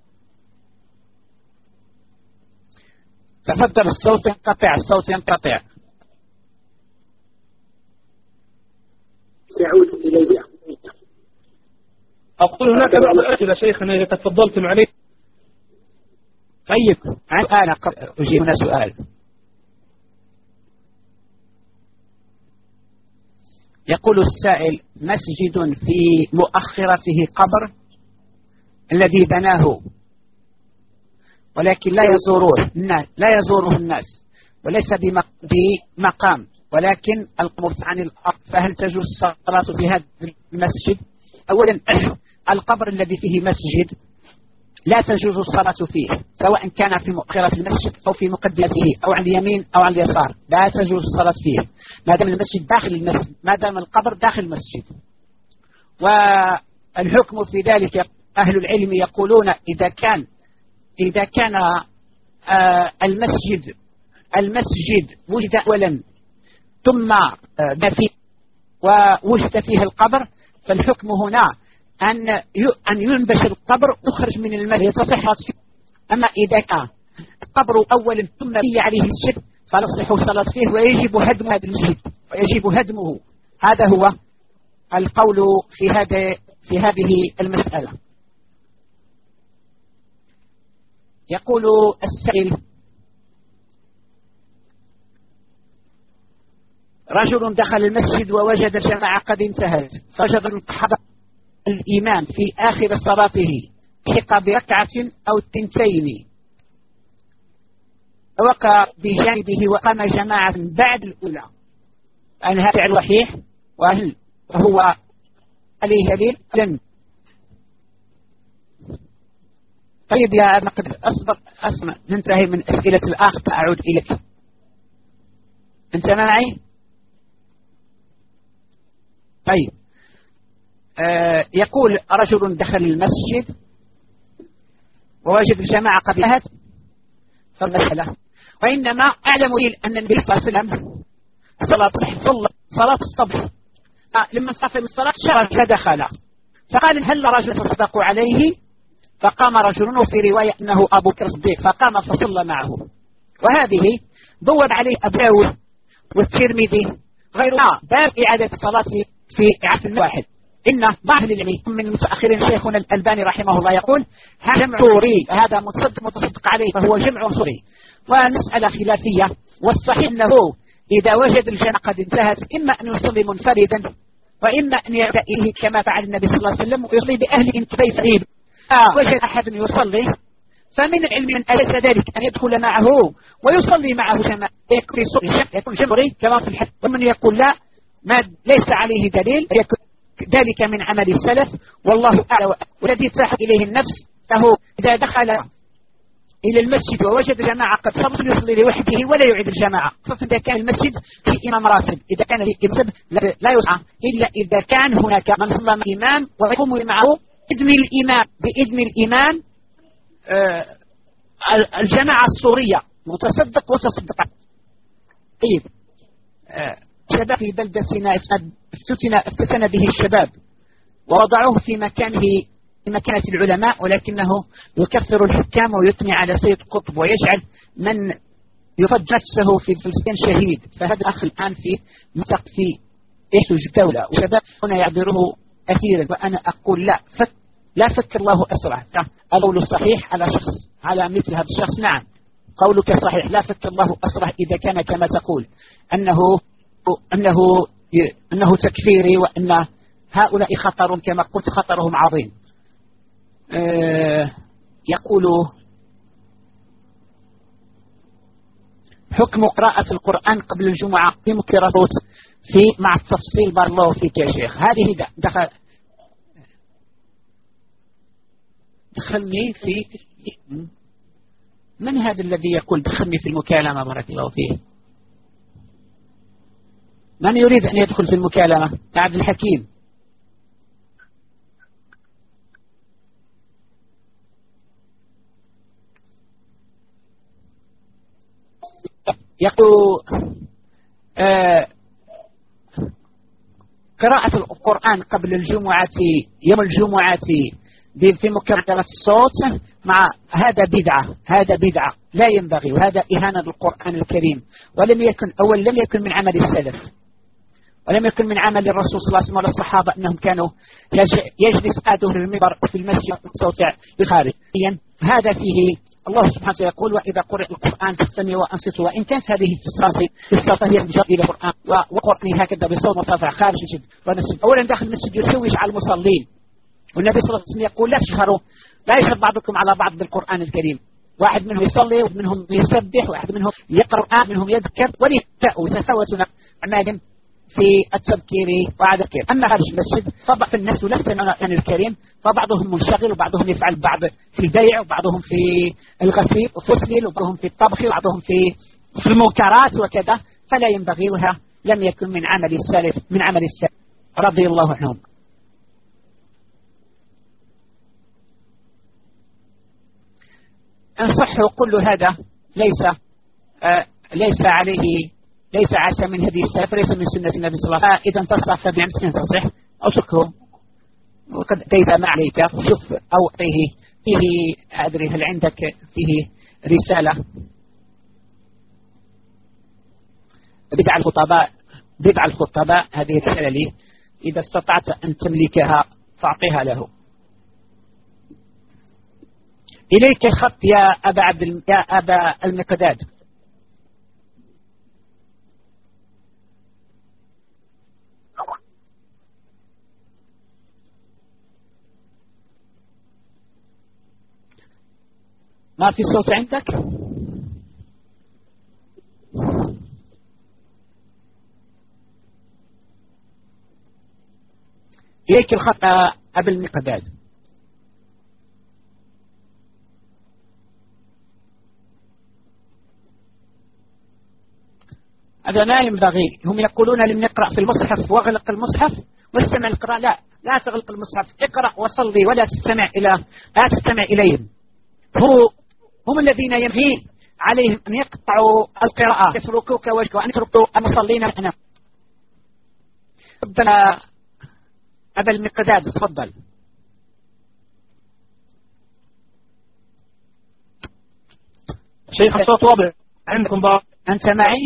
Speaker 1: تفضل. الصوت ينقطع، الصوت ينقطع. سأعود إليه.
Speaker 2: أقول هناك بعض الأسئلة شيخنا إذا تفضلتم عليه.
Speaker 1: طيب أنا أجيب هنا سؤال. يقول السائل: مسجد في مؤخرته قبر الذي بناه ولكن لا يزوروه الناس لا يزوره الناس وليس بمقام ولكن القبر عن الأرض، فهل تجوز الصلاة في هذا المسجد؟ أولا القبر الذي فيه مسجد لا تجوز الصلاة فيه، سواء كان في مؤخرة المسجد أو في مقدمته أو على اليمين أو على اليسار، لا تجوز الصلاة فيه ما دام المسجد داخل المسجد، ما دام القبر داخل المسجد. والحكم في ذلك أهل العلم يقولون إذا كان إذا كان آه المسجد المسجد وجد أولا ثم آه فيه ووجد فيه القبر، فالحكم هنا أن أن ينبش القبر ويخرج من المسجد تصح فيه. أما إذا كان القبر أولا ثم بني عليه المسجد فلا تصح الصلاة فيه ويجب هدم هذا المسجد ويجب هدمه. هذا هو القول في هذا في هذه المسألة. يقول السائل: رجل دخل المسجد ووجد الجماعة قد انتهت، فوجد الحضر الإمام في آخر صلاته لحق بركعة أو تنتين، وقع بجانبه وقام جماعة بعد الأولى، أن هذا فعل صحيح وهل وهو عليه دليل؟ لن. طيب يا نقد أصبر أسمع ننتهي من أسئلة الآخر فأعود إليك. أنت معي؟ طيب. آه يقول: رجل دخل المسجد ووجد الجماعة قد انتهت فالمسألة، وإنما أعلم أن النبي صلى الله عليه وسلم صلاة صلى صلاة الصبح لما انصرف من الصلاة شرع فدخل، فقال: هل رجل تصدق عليه؟ فقام رجل، وفي رواية أنه أبو بكر الصديق، فقام فصلى معه. وهذه بوب عليه أبو داود والترمذي غيرها باب إعادة الصلاة في عفو واحد. إن بعض العلم من المتأخرين شيخنا الألباني رحمه الله يقول: هذا جمع صوري، هذا متصدق متصدق عليه فهو جمع صوري، والمسألة خلافية. والصحيح أنه إذا وجد الجماعة قد انتهت إما أن يصلي منفردا وإما أن يعود إليه كما فعل النبي صلى الله عليه وسلم ويصلي بأهل انتباه فريد. آه وجد أحد يصلي فمن العلم من أليس ذلك أن يدخل معه ويصلي معه جماعة يكون جمعي كما في الحديث. ومن يقول لا، ما ليس عليه دليل، يكون ذلك من عمل السلف والله أعلم. والذي تاح إليه النفس فهو إذا دخل إلى المسجد ووجد جماعة قد صلوا يصلي لوحده ولا يعيد الجماعة، خاصة إذا كان المسجد في إمام راتب. إذا كان الإمام لا يسعى إلا إذا كان هناك من صلى مع الإمام ويقوم معه بإذن الإمام بإذن الإمام آه الجماعة السورية متصدق وتصدق. طيب آه شباب في بلدتنا افتتن, افتتن به الشباب ووضعوه في مكانه في مكانة العلماء، ولكنه يكفر الحكام ويثني على سيد قطب ويجعل من يفجر نفسه في فلسطين شهيد. فهذا الأخ الآن في منطق في إيش الدولة، وشباب هنا يعبره أثيرا. وأنا أقول لا فك لا فك الله أسرع. القول صحيح على شخص على مثل هذا الشخص، نعم قولك صحيح، لا فك الله أسرع إذا كان كما تقول أنه أنه أنه تكفيري، وأن هؤلاء خطر كما قلت خطرهم عظيم. أه يقول حكم قراءة القرآن قبل الجمعة في مكررات في مع التفصيل بار الله فيك يا شيخ. هذه دخل دخلني في من هذا الذي يقول دخلني في المكالمة بارك الله فيه؟ من يريد أن يدخل في المكالمة؟ عبد الحكيم. يقول آه قراءة القرآن قبل الجمعة يوم الجمعة في مكررات الصوت مع هذا بدعة، هذا بدعة لا ينبغي، وهذا إهانة للقرآن الكريم، ولم يكن أول لم يكن من عمل السلف، ولم يكن من عمل الرسول صلى الله عليه وسلم ولا الصحابة أنهم كانوا يجلس أحدهم المنبر في المسجد صوت بخارج. هذا فيه الله سبحانه وتعالى يقول وإذا قرئ القرآن فاستمعوا وأنصتوا، وإن كانت هذه في الصلاة في الصلاة هي مجرد إلى القرآن وقرآن هكذا بصوت مرتفع خارج المسجد والمسجد. أولا داخل المسجد يشوش على المصلين، والنبي صلى الله عليه وسلم يقول لا تشهروا، لا يشهر بعضكم على بعض بالقرآن الكريم، واحد منهم يصلي وواحد منهم يسبح وواحد منهم يقرأ، واحد منهم يذكر، وليتأوا تفاوتنا أعمالهم في التذكير وعدم الذكر. أما خارج المسجد فضعف الناس لا يستمعون القرآن الكريم، فبعضهم منشغل وبعضهم يفعل بعض في البيع وبعضهم في الغسيل وفصل وبعضهم في الطبخ وبعضهم في في المنكرات وكذا، فلا ينبغي، وها لم يكن من عمل السلف من عمل السلف رضي الله عنهم. إن صحوا كل هذا ليس آه ليس عليه ليس عسى من هذه السلف، ليس من سنة النبي صلى الله عليه وسلم. إذا تصح فبنعمتك تصح أو شكهم وقد كيف ما عليك. شوف أو فيه فيه أدري هل عندك فيه رسالة بدع الخطباء بدع الخطباء هذه الرسالة لي، إذا استطعت أن تملكها فأعطيها له. إليك الخط يا أبا عبد يا أبا المقداد. ما في صوت عندك؟ إليك الخط أبا المقداد. هذا لا ينبغي. هم يقولون لم نقرأ في المصحف واغلق المصحف واستمع القراءة. لا لا تغلق المصحف، اقرأ وصلي ولا تستمع إلى لا تستمع إليهم. هو هم الذين ينبغي عليهم أن يقطعوا القراءة، يتركوك وجهك وأن يتركوا المصلين. أنا تفضل أبا المقداد، تفضل.
Speaker 2: شيخ الصوت واضح عندكم بقى؟
Speaker 1: أنت معي؟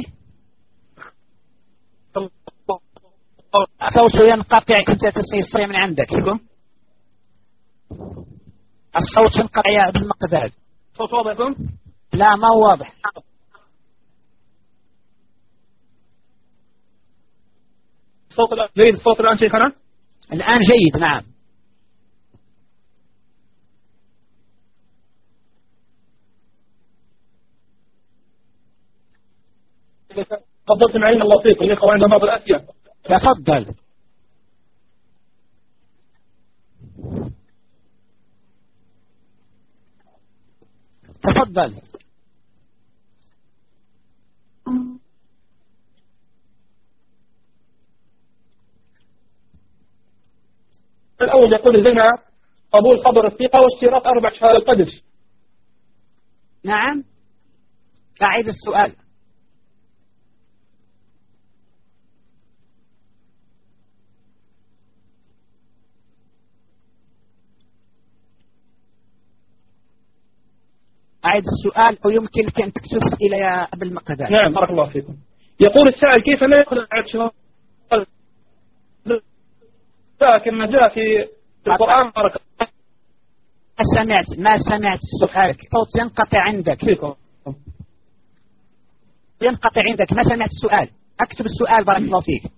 Speaker 1: الصوت ينقطع، كنت تسير من عندك. الصوت ينقطع يا ابن المقداد.
Speaker 2: الصوت واضح لكم؟
Speaker 1: لا ما هو واضح.
Speaker 2: الصوت الآن جيد. الصوت الآن شيخنا؟
Speaker 1: الآن جيد نعم.
Speaker 2: تفضلت معي الله فيكم. الإخوة عندنا بعض الأسئلة.
Speaker 1: تفضل. تفضل.
Speaker 2: الأول يقول لنا قبول خبر الثقة واشتراط أربع شهادات القدر.
Speaker 1: نعم أعيد السؤال. أعيد السؤال أو يمكنك أن تكتب أسئلة يا أبا المقداد.
Speaker 2: نعم بارك الله فيكم. يقول السائل كيف نأخذ عد شهادة كما جاء في القرآن؟ بارك الله.
Speaker 1: ما سمعت ما سمعت سؤالك، صوت ينقطع عندك
Speaker 2: فيكم.
Speaker 1: ينقطع عندك، ما سمعت السؤال. أكتب السؤال بارك الله فيك.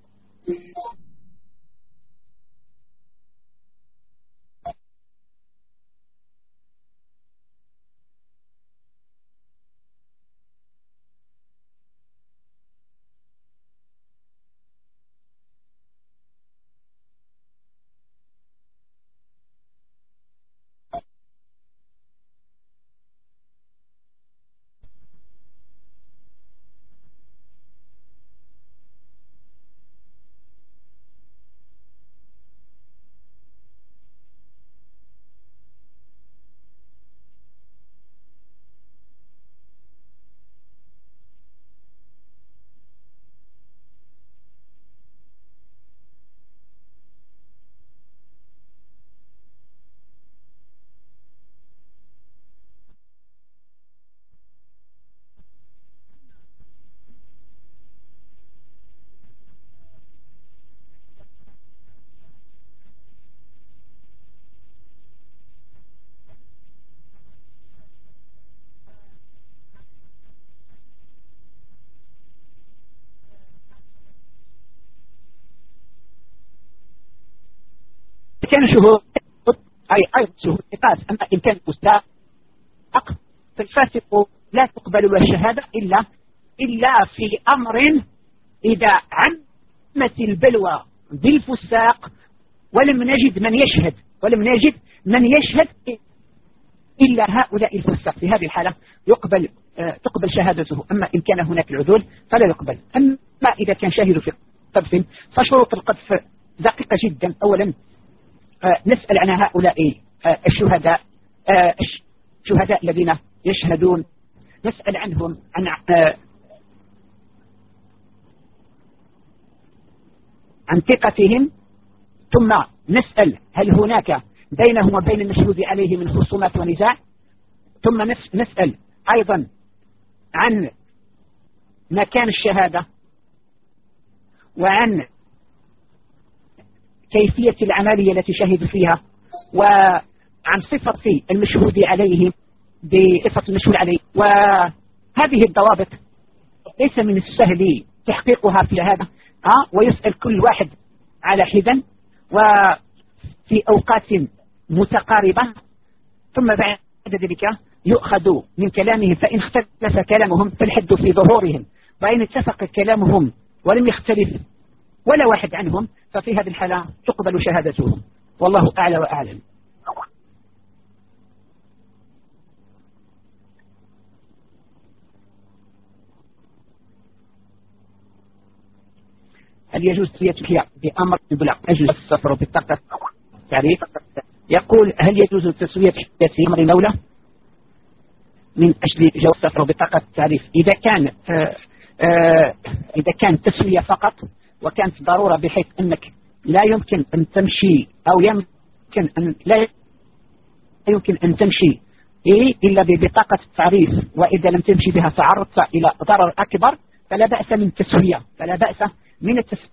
Speaker 1: كان شهود أي أيضا شهود إقاس. أما إن كان مستحق فالفاسق لا تقبل له الشهادة إلا إلا في أمر إذا عمت البلوى بالفساق ولم نجد من يشهد ولم نجد من يشهد إلا هؤلاء الفساق. في هذه الحالة يقبل آه تقبل شهادته. أما إن كان هناك العدول فلا يقبل. أما إذا كان شاهد في قذف فشروط القذف دقيقة جدا. أولا آه نسأل عن هؤلاء آه الشهداء آه الشهداء الذين يشهدون، نسأل عنهم عن آه عن ثقتهم، ثم نسأل هل هناك بينهم وبين المشهود عليه من خصومات ونزاع، ثم نسأل أيضا عن مكان الشهادة وعن كيفية العملية التي شهدوا فيها وعن صفة المشهود عليه بصفة المشهود عليه. وهذه الضوابط ليس من السهل تحقيقها في هذا أه؟ ويسأل كل واحد على حدا وفي أوقات متقاربة، ثم بعد ذلك يؤخذ من كلامهم، فإن اختلف كلامهم فالحد في ظهورهم، وإن اتفق كلامهم ولم يختلف ولا واحد عنهم ففي هذه الحالة تقبل شهادتهم. والله أعلى وأعلم. هل يجوز تسوية بأمر بلا أجل السفر بالطاقة تعريف؟ يقول هل يجوز تسوية بأمر دولة من أجل جواز السفر بطاقة التعريف؟ إذا كان آآ آآ إذا كان تسوية فقط وكانت ضرورة بحيث أنك لا يمكن أن تمشي أو يمكن أن لا يمكن أن تمشي إيه إلا ببطاقة التعريف، وإذا لم تمشي بها تعرضت إلى ضرر أكبر فلا بأس من التسوية فلا بأس من التسوية.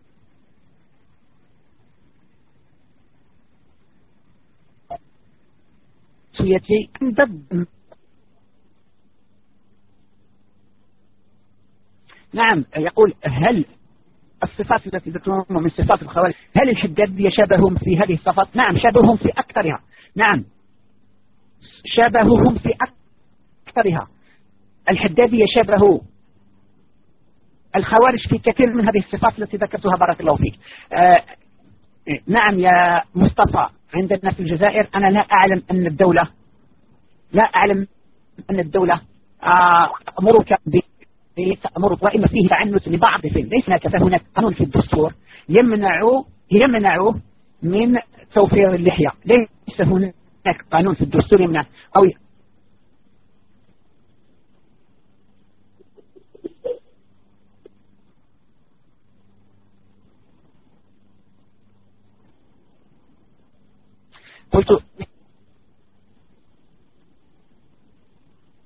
Speaker 1: نعم. يقول هل الصفات التي ذكرهم من صفات الخوارج هل الحدادية شابههم في هذه الصفات؟ نعم شابههم في أكثرها. نعم شابههم في أكثرها. الحدادية شابهوا الخوارج في كثير من هذه الصفات التي ذكرتها بارك الله فيك. آه نعم يا مصطفى، عندنا في الجزائر أنا لا أعلم أن الدولة لا أعلم أن الدولة آه أمرك تأمر، وإن فيه تعنت لبعض فين ليس هناك، فهناك قانون في الدستور يمنع يمنع من توفير اللحية. ليس هناك قانون في الدستور يمنع أو قلت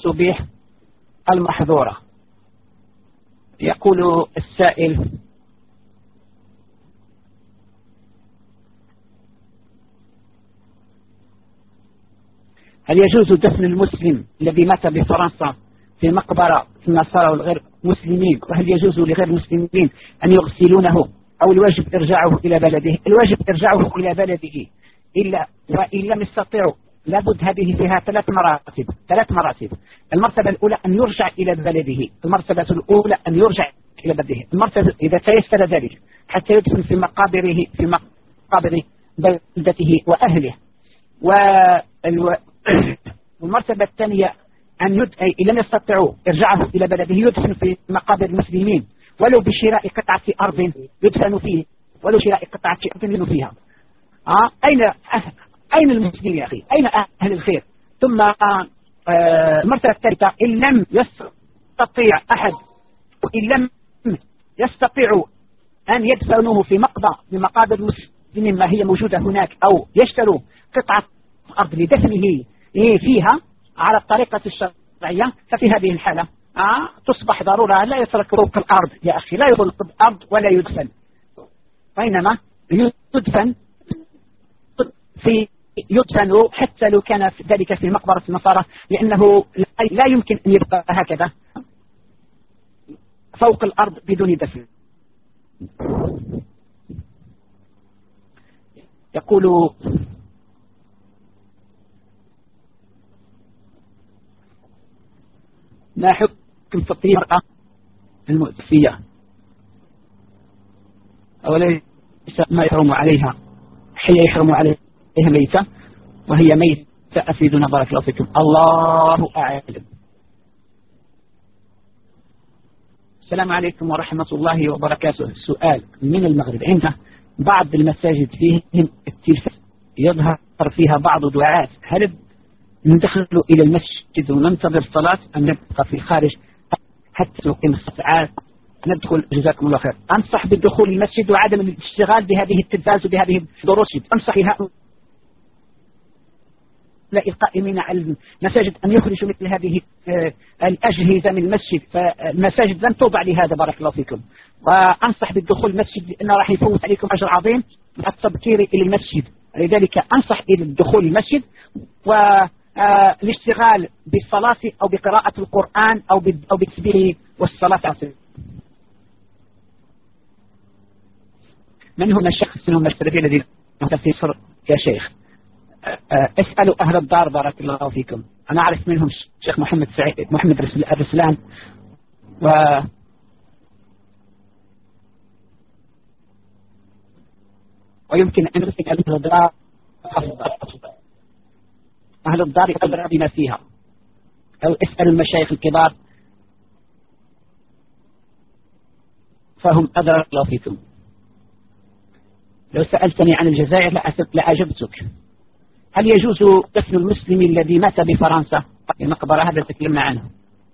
Speaker 1: تبيح المحظورة. يقول السائل: هل يجوز دفن المسلم الذي مات بفرنسا في مقبرة في النصارى والغير مسلمين، وهل يجوز لغير المسلمين أن يغسلونه، أو الواجب إرجاعه إلى بلده؟ الواجب إرجاعه إلى بلده، إلا وإن لم يستطيعوا لابد هذه فيها ثلاث مراتب ثلاث مراتب المرتبة الأولى أن يرجع إلى بلده، المرتبة الأولى أن يرجع إلى بلده، المرتبة إذا تيسر ذلك حتى يدفن في مقابره في مقابر بلدته وأهله. والمرتبة الثانية أن يد... إن لم يستطيعوا إرجاعه إلى بلده يدفن في مقابر المسلمين، ولو بشراء قطعة أرض يدفن فيه، ولو شراء قطعة أرض يدفن فيها. آه؟ أين أين المسلمين يا أخي؟ أين أهل الخير؟ ثم آه المرتبة الثالثة: إن لم يستطيع أحد وإن لم يستطيعوا أن يدفنوه في مقبرة من مقابر المسلمين ما هي موجودة هناك، أو يشتروا قطعة أرض لدفنه فيها على الطريقة الشرعية، ففي هذه الحالة آه تصبح ضرورة لا يترك فوق الأرض يا أخي، لا يبلغ الأرض ولا يدفن، وإنما يدفن في يدفن حتى لو كان ذلك في مقبرة النصارى، لأنه لا يمكن أن يبقى هكذا فوق الأرض بدون دفن. يقول: ما حكم تطيب المرأة المؤتفية، أوليس ما يحرم عليها حين يحرم عليها ميتة وهي ميتة؟ أفيدنا بارك الله فيكم. الله أعلم. السلام عليكم ورحمة الله وبركاته. السؤال من المغرب: عند بعض المساجد فيهم التلفاز يظهر فيها بعض دعاة، هل ندخل إلى المسجد وننتظر الصلاة أم نبقى في الخارج حتى نقيم الصلاة؟ ندخل، جزاكم الله خير. أنصح بالدخول المسجد وعدم الاشتغال بهذه التلفاز وبهذه الدروس. أنصح هؤلاء القائمين على المساجد أن يخرجوا مثل هذه الأجهزة من المسجد، فالمساجد لن توضع لهذا بارك الله فيكم. وأنصح بالدخول المسجد لأنه راح يفوت عليكم أجر عظيم من التبكير إلى المسجد، لذلك أنصح إلى الدخول المسجد والاشتغال بالصلاة أو بقراءة القرآن أو أو بالتسبيح والصلاة عليه. من هم الشخص هم السلفيين الذين تفسير يا شيخ؟ اسألوا أهل الدار بارك الله فيكم. أنا أعرف منهم الشيخ محمد سعيد محمد الرسلان، و ويمكن أن نسأل أهل الدار أهل الدار يقدر بما فيها، أو اسألوا المشايخ الكبار فهم أدرى الله فيكم. لو سألتني عن الجزائر لأجبتك. هل يجوز دفن المسلم الذي مات بفرنسا في مقبرة؟ هذا تكلمنا عنه.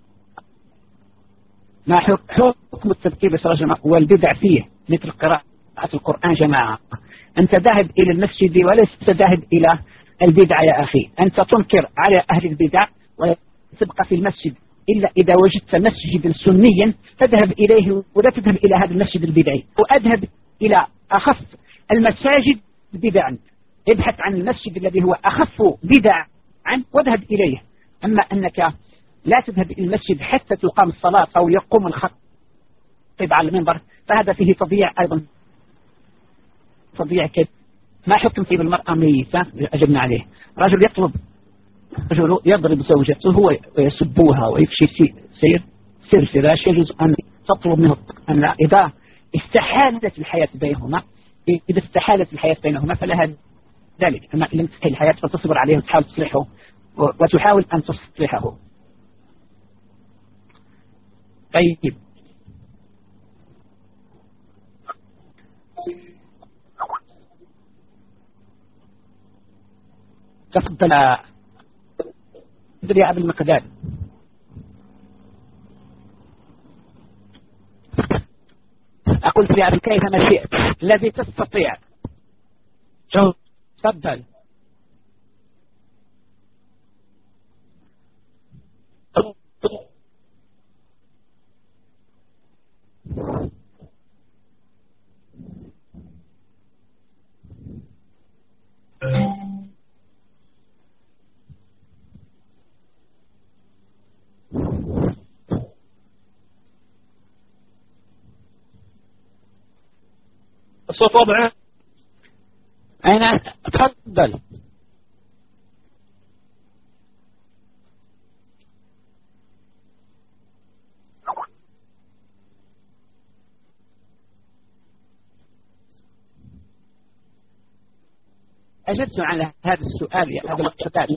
Speaker 1: ما حكم التذكير بالصلاة والبدع فيه مثل قراءة القرآن جماعة؟ أنت ذاهب إلى المسجد ولست ذاهب إلى البدع يا أخي. أنت تنكر على أهل البدع وتبقى في المسجد إلا إذا وجدت مسجدا سنيا فاذهب إليه ولا تذهب إلى هذا المسجد البدعي. وأذهب إلى أخف المساجد بدعا، ابحث عن المسجد الذي هو أخف بدعا واذهب إليه. أما أنك لا تذهب إلى المسجد حتى تقام الصلاة أو يقوم الخطيب على المنبر فهذا فيه تضييع أيضا، تضييع كذب. ما حكم في المرأة ميتة؟ أجبنا عليه. رجل يطلب رجل يضرب زوجته ويسبوها ويفشي سير سير فراش، يجوز أن تطلب منه أن إذا استحالت الحياة بينهما إذا استحالت الحياة بينهما فلها ذلك، أما إن لم تستحيل الحياة فتصبر عليه وتحاول تصلحه وتحاول أن تصلحه. طيب تفضل يا أبي المقداد. أقول يا أبي كيف ما شئت الذي تستطيع. شو تفضل.
Speaker 2: الصوت واضح؟
Speaker 1: أنا تفضل. أجبت على هذا السؤال يا هذا السؤال.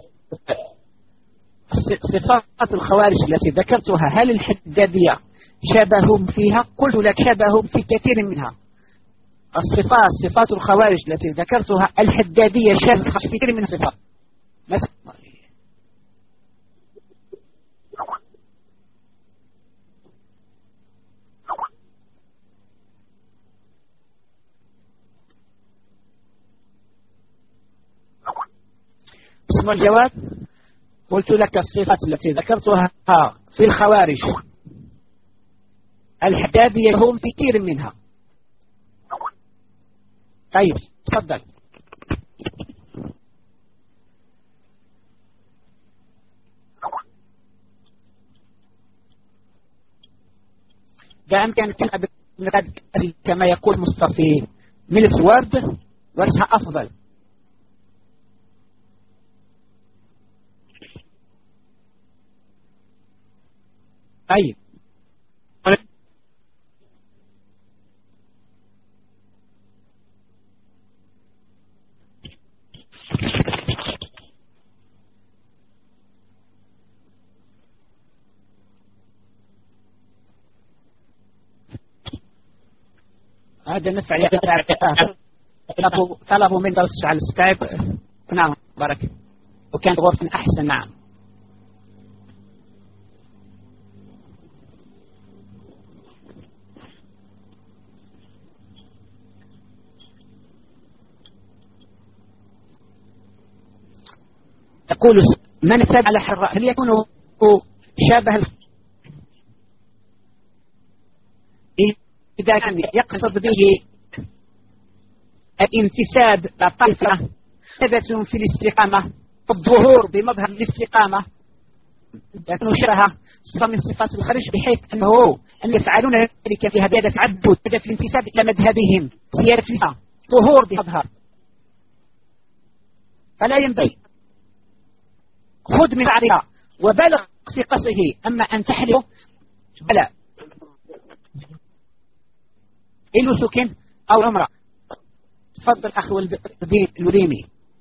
Speaker 1: صفات الخوارج التي ذكرتها هل الحدادية شبههم فيها؟ قلت لك شبههم في كثير منها. الصفات صفات الخوارج التي ذكرتها الحدادية شبه في كثير من الصفات. اسم الجواب قلت لك الصفات التي ذكرتها في الخوارج الحدادية هم في كثير منها. طيب تفضل. ده أمكن كما يقول مصطفى ملف وورد ورثها أفضل. طيب هذا نفع طلبوا طلبوا من درس على السكايب. نعم بارك وكانت غرفة أحسن. نعم يقول من تاب على حراء هل يكون شابه إذا كان يقصد به الانتساب للطائفة ثبت في الاستقامة الظهور بمظهر الاستقامة يكون شبه صفة من صفات الخارج بحيث أنه أن يفعلون ذلك في هذا التعبد في الانتساب إلى مذهبهم سياسة ظهور بمظهر فلا ينبغي خذ من عرضها وبالغ في قصه. أما أن تحلو بلا إلو سكن أو عمره. تفضل أخ الوريمي.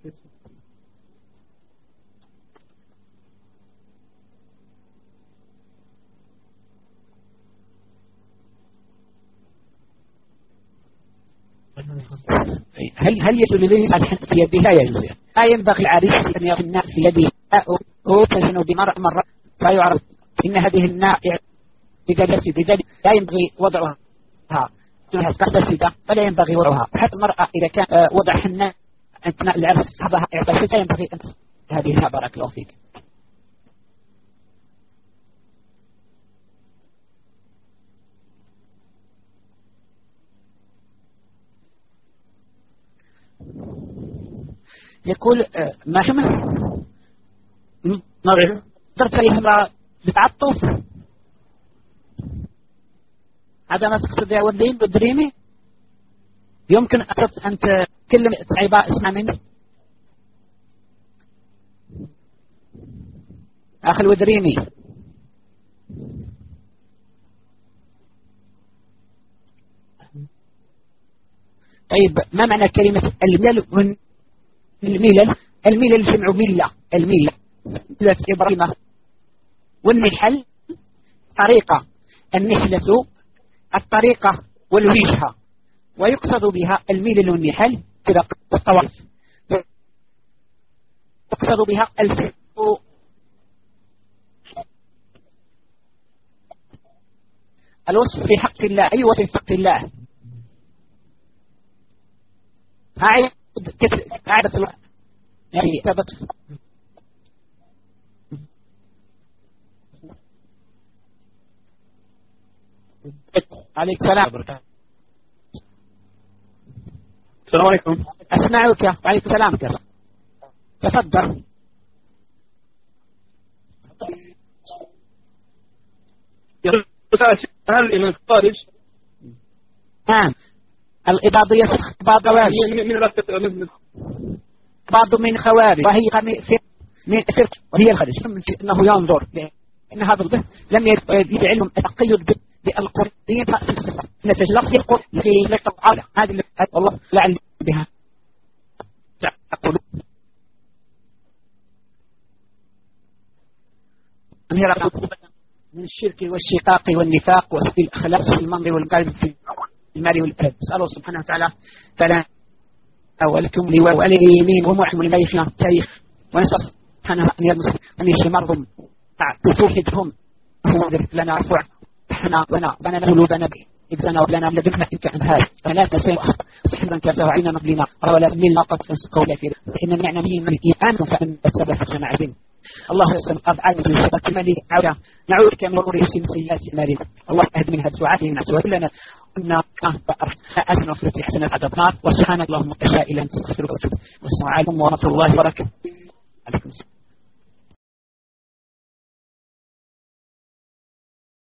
Speaker 1: هل هل يجوز للإنسان في يدها يجوز؟ لا ينبغي العريس أن يكون الناء في يده أو تزن بمرأة مرة فيعرف إن هذه الناء بذلك بذلك لا ينبغي وضعها تنهى تقتصد فلا ينبغي وضعها. حتى المرأة إذا كان وضع الناء أثناء العرس صحبها اعتقد لا ينبغي أن هذه الناء. بارك الله فيك. يقول ما شمه نظرت إليها بتعطف هذا ما تقصد يا ودين والدريمي. يمكن أن تكلم عباء اسمع مني أخي الودريمي. طيب ما معنى كلمة الملل والملل؟ الملل جمع ملة. الملة ملة إبراهيم والنحل طريقة. النحلة الطريقة والوجهة ويقصد بها الملل والنحل كذا الطوائف يقصد بها الفرق الوصف في حق الله. أي وصف في حق الله؟ أعيد أعيد يعني ثبت عليك السلام.
Speaker 2: السلام عليكم.
Speaker 1: أسمعك. وعليكم السلام. تفضل.
Speaker 2: هل إلى الخارج
Speaker 1: نعم الإباضية بعض بعض من خوارج وهي في من فرق وهي الخارج أنه ينظر أن هذا الضد لم يعلم التقيد بالقرآن في الصفات نتج لفظ القرآن لا تعالى هذه والله لعل بها تقول من الشرك والشقاق والنفاق وسوء الأخلاق في المنظر والقلب في المال والأدب. أسأله سبحانه وتعالى فلا ولكم لي ولليمين ومحكم لما يفنى التاريخ ونسأل سبحانه أن يرمس أن يشمرهم تفوحدهم هو لنا رفع احنا ونا بنا قلوبنا إذنا ولنا لدمنا إنك أنهاج فلا تسيء سحرا كاسا وعينا مقلنا ولا من لاقت قولا في إن النعمين من إيمان فإن أتسبب في جماعتين الله يسلم أبعاد من سبك مالي عودا نعود كم نور يسلم سيئات مالي الله أهد من هد سعاته من عسوات لنا أن أتنا في حسنة عدد نار وسبحانك اللهم تشاء إلا أن تستغفرك وتوب والسلام عليكم ورحمة الله وبركاته. عليكم السلام.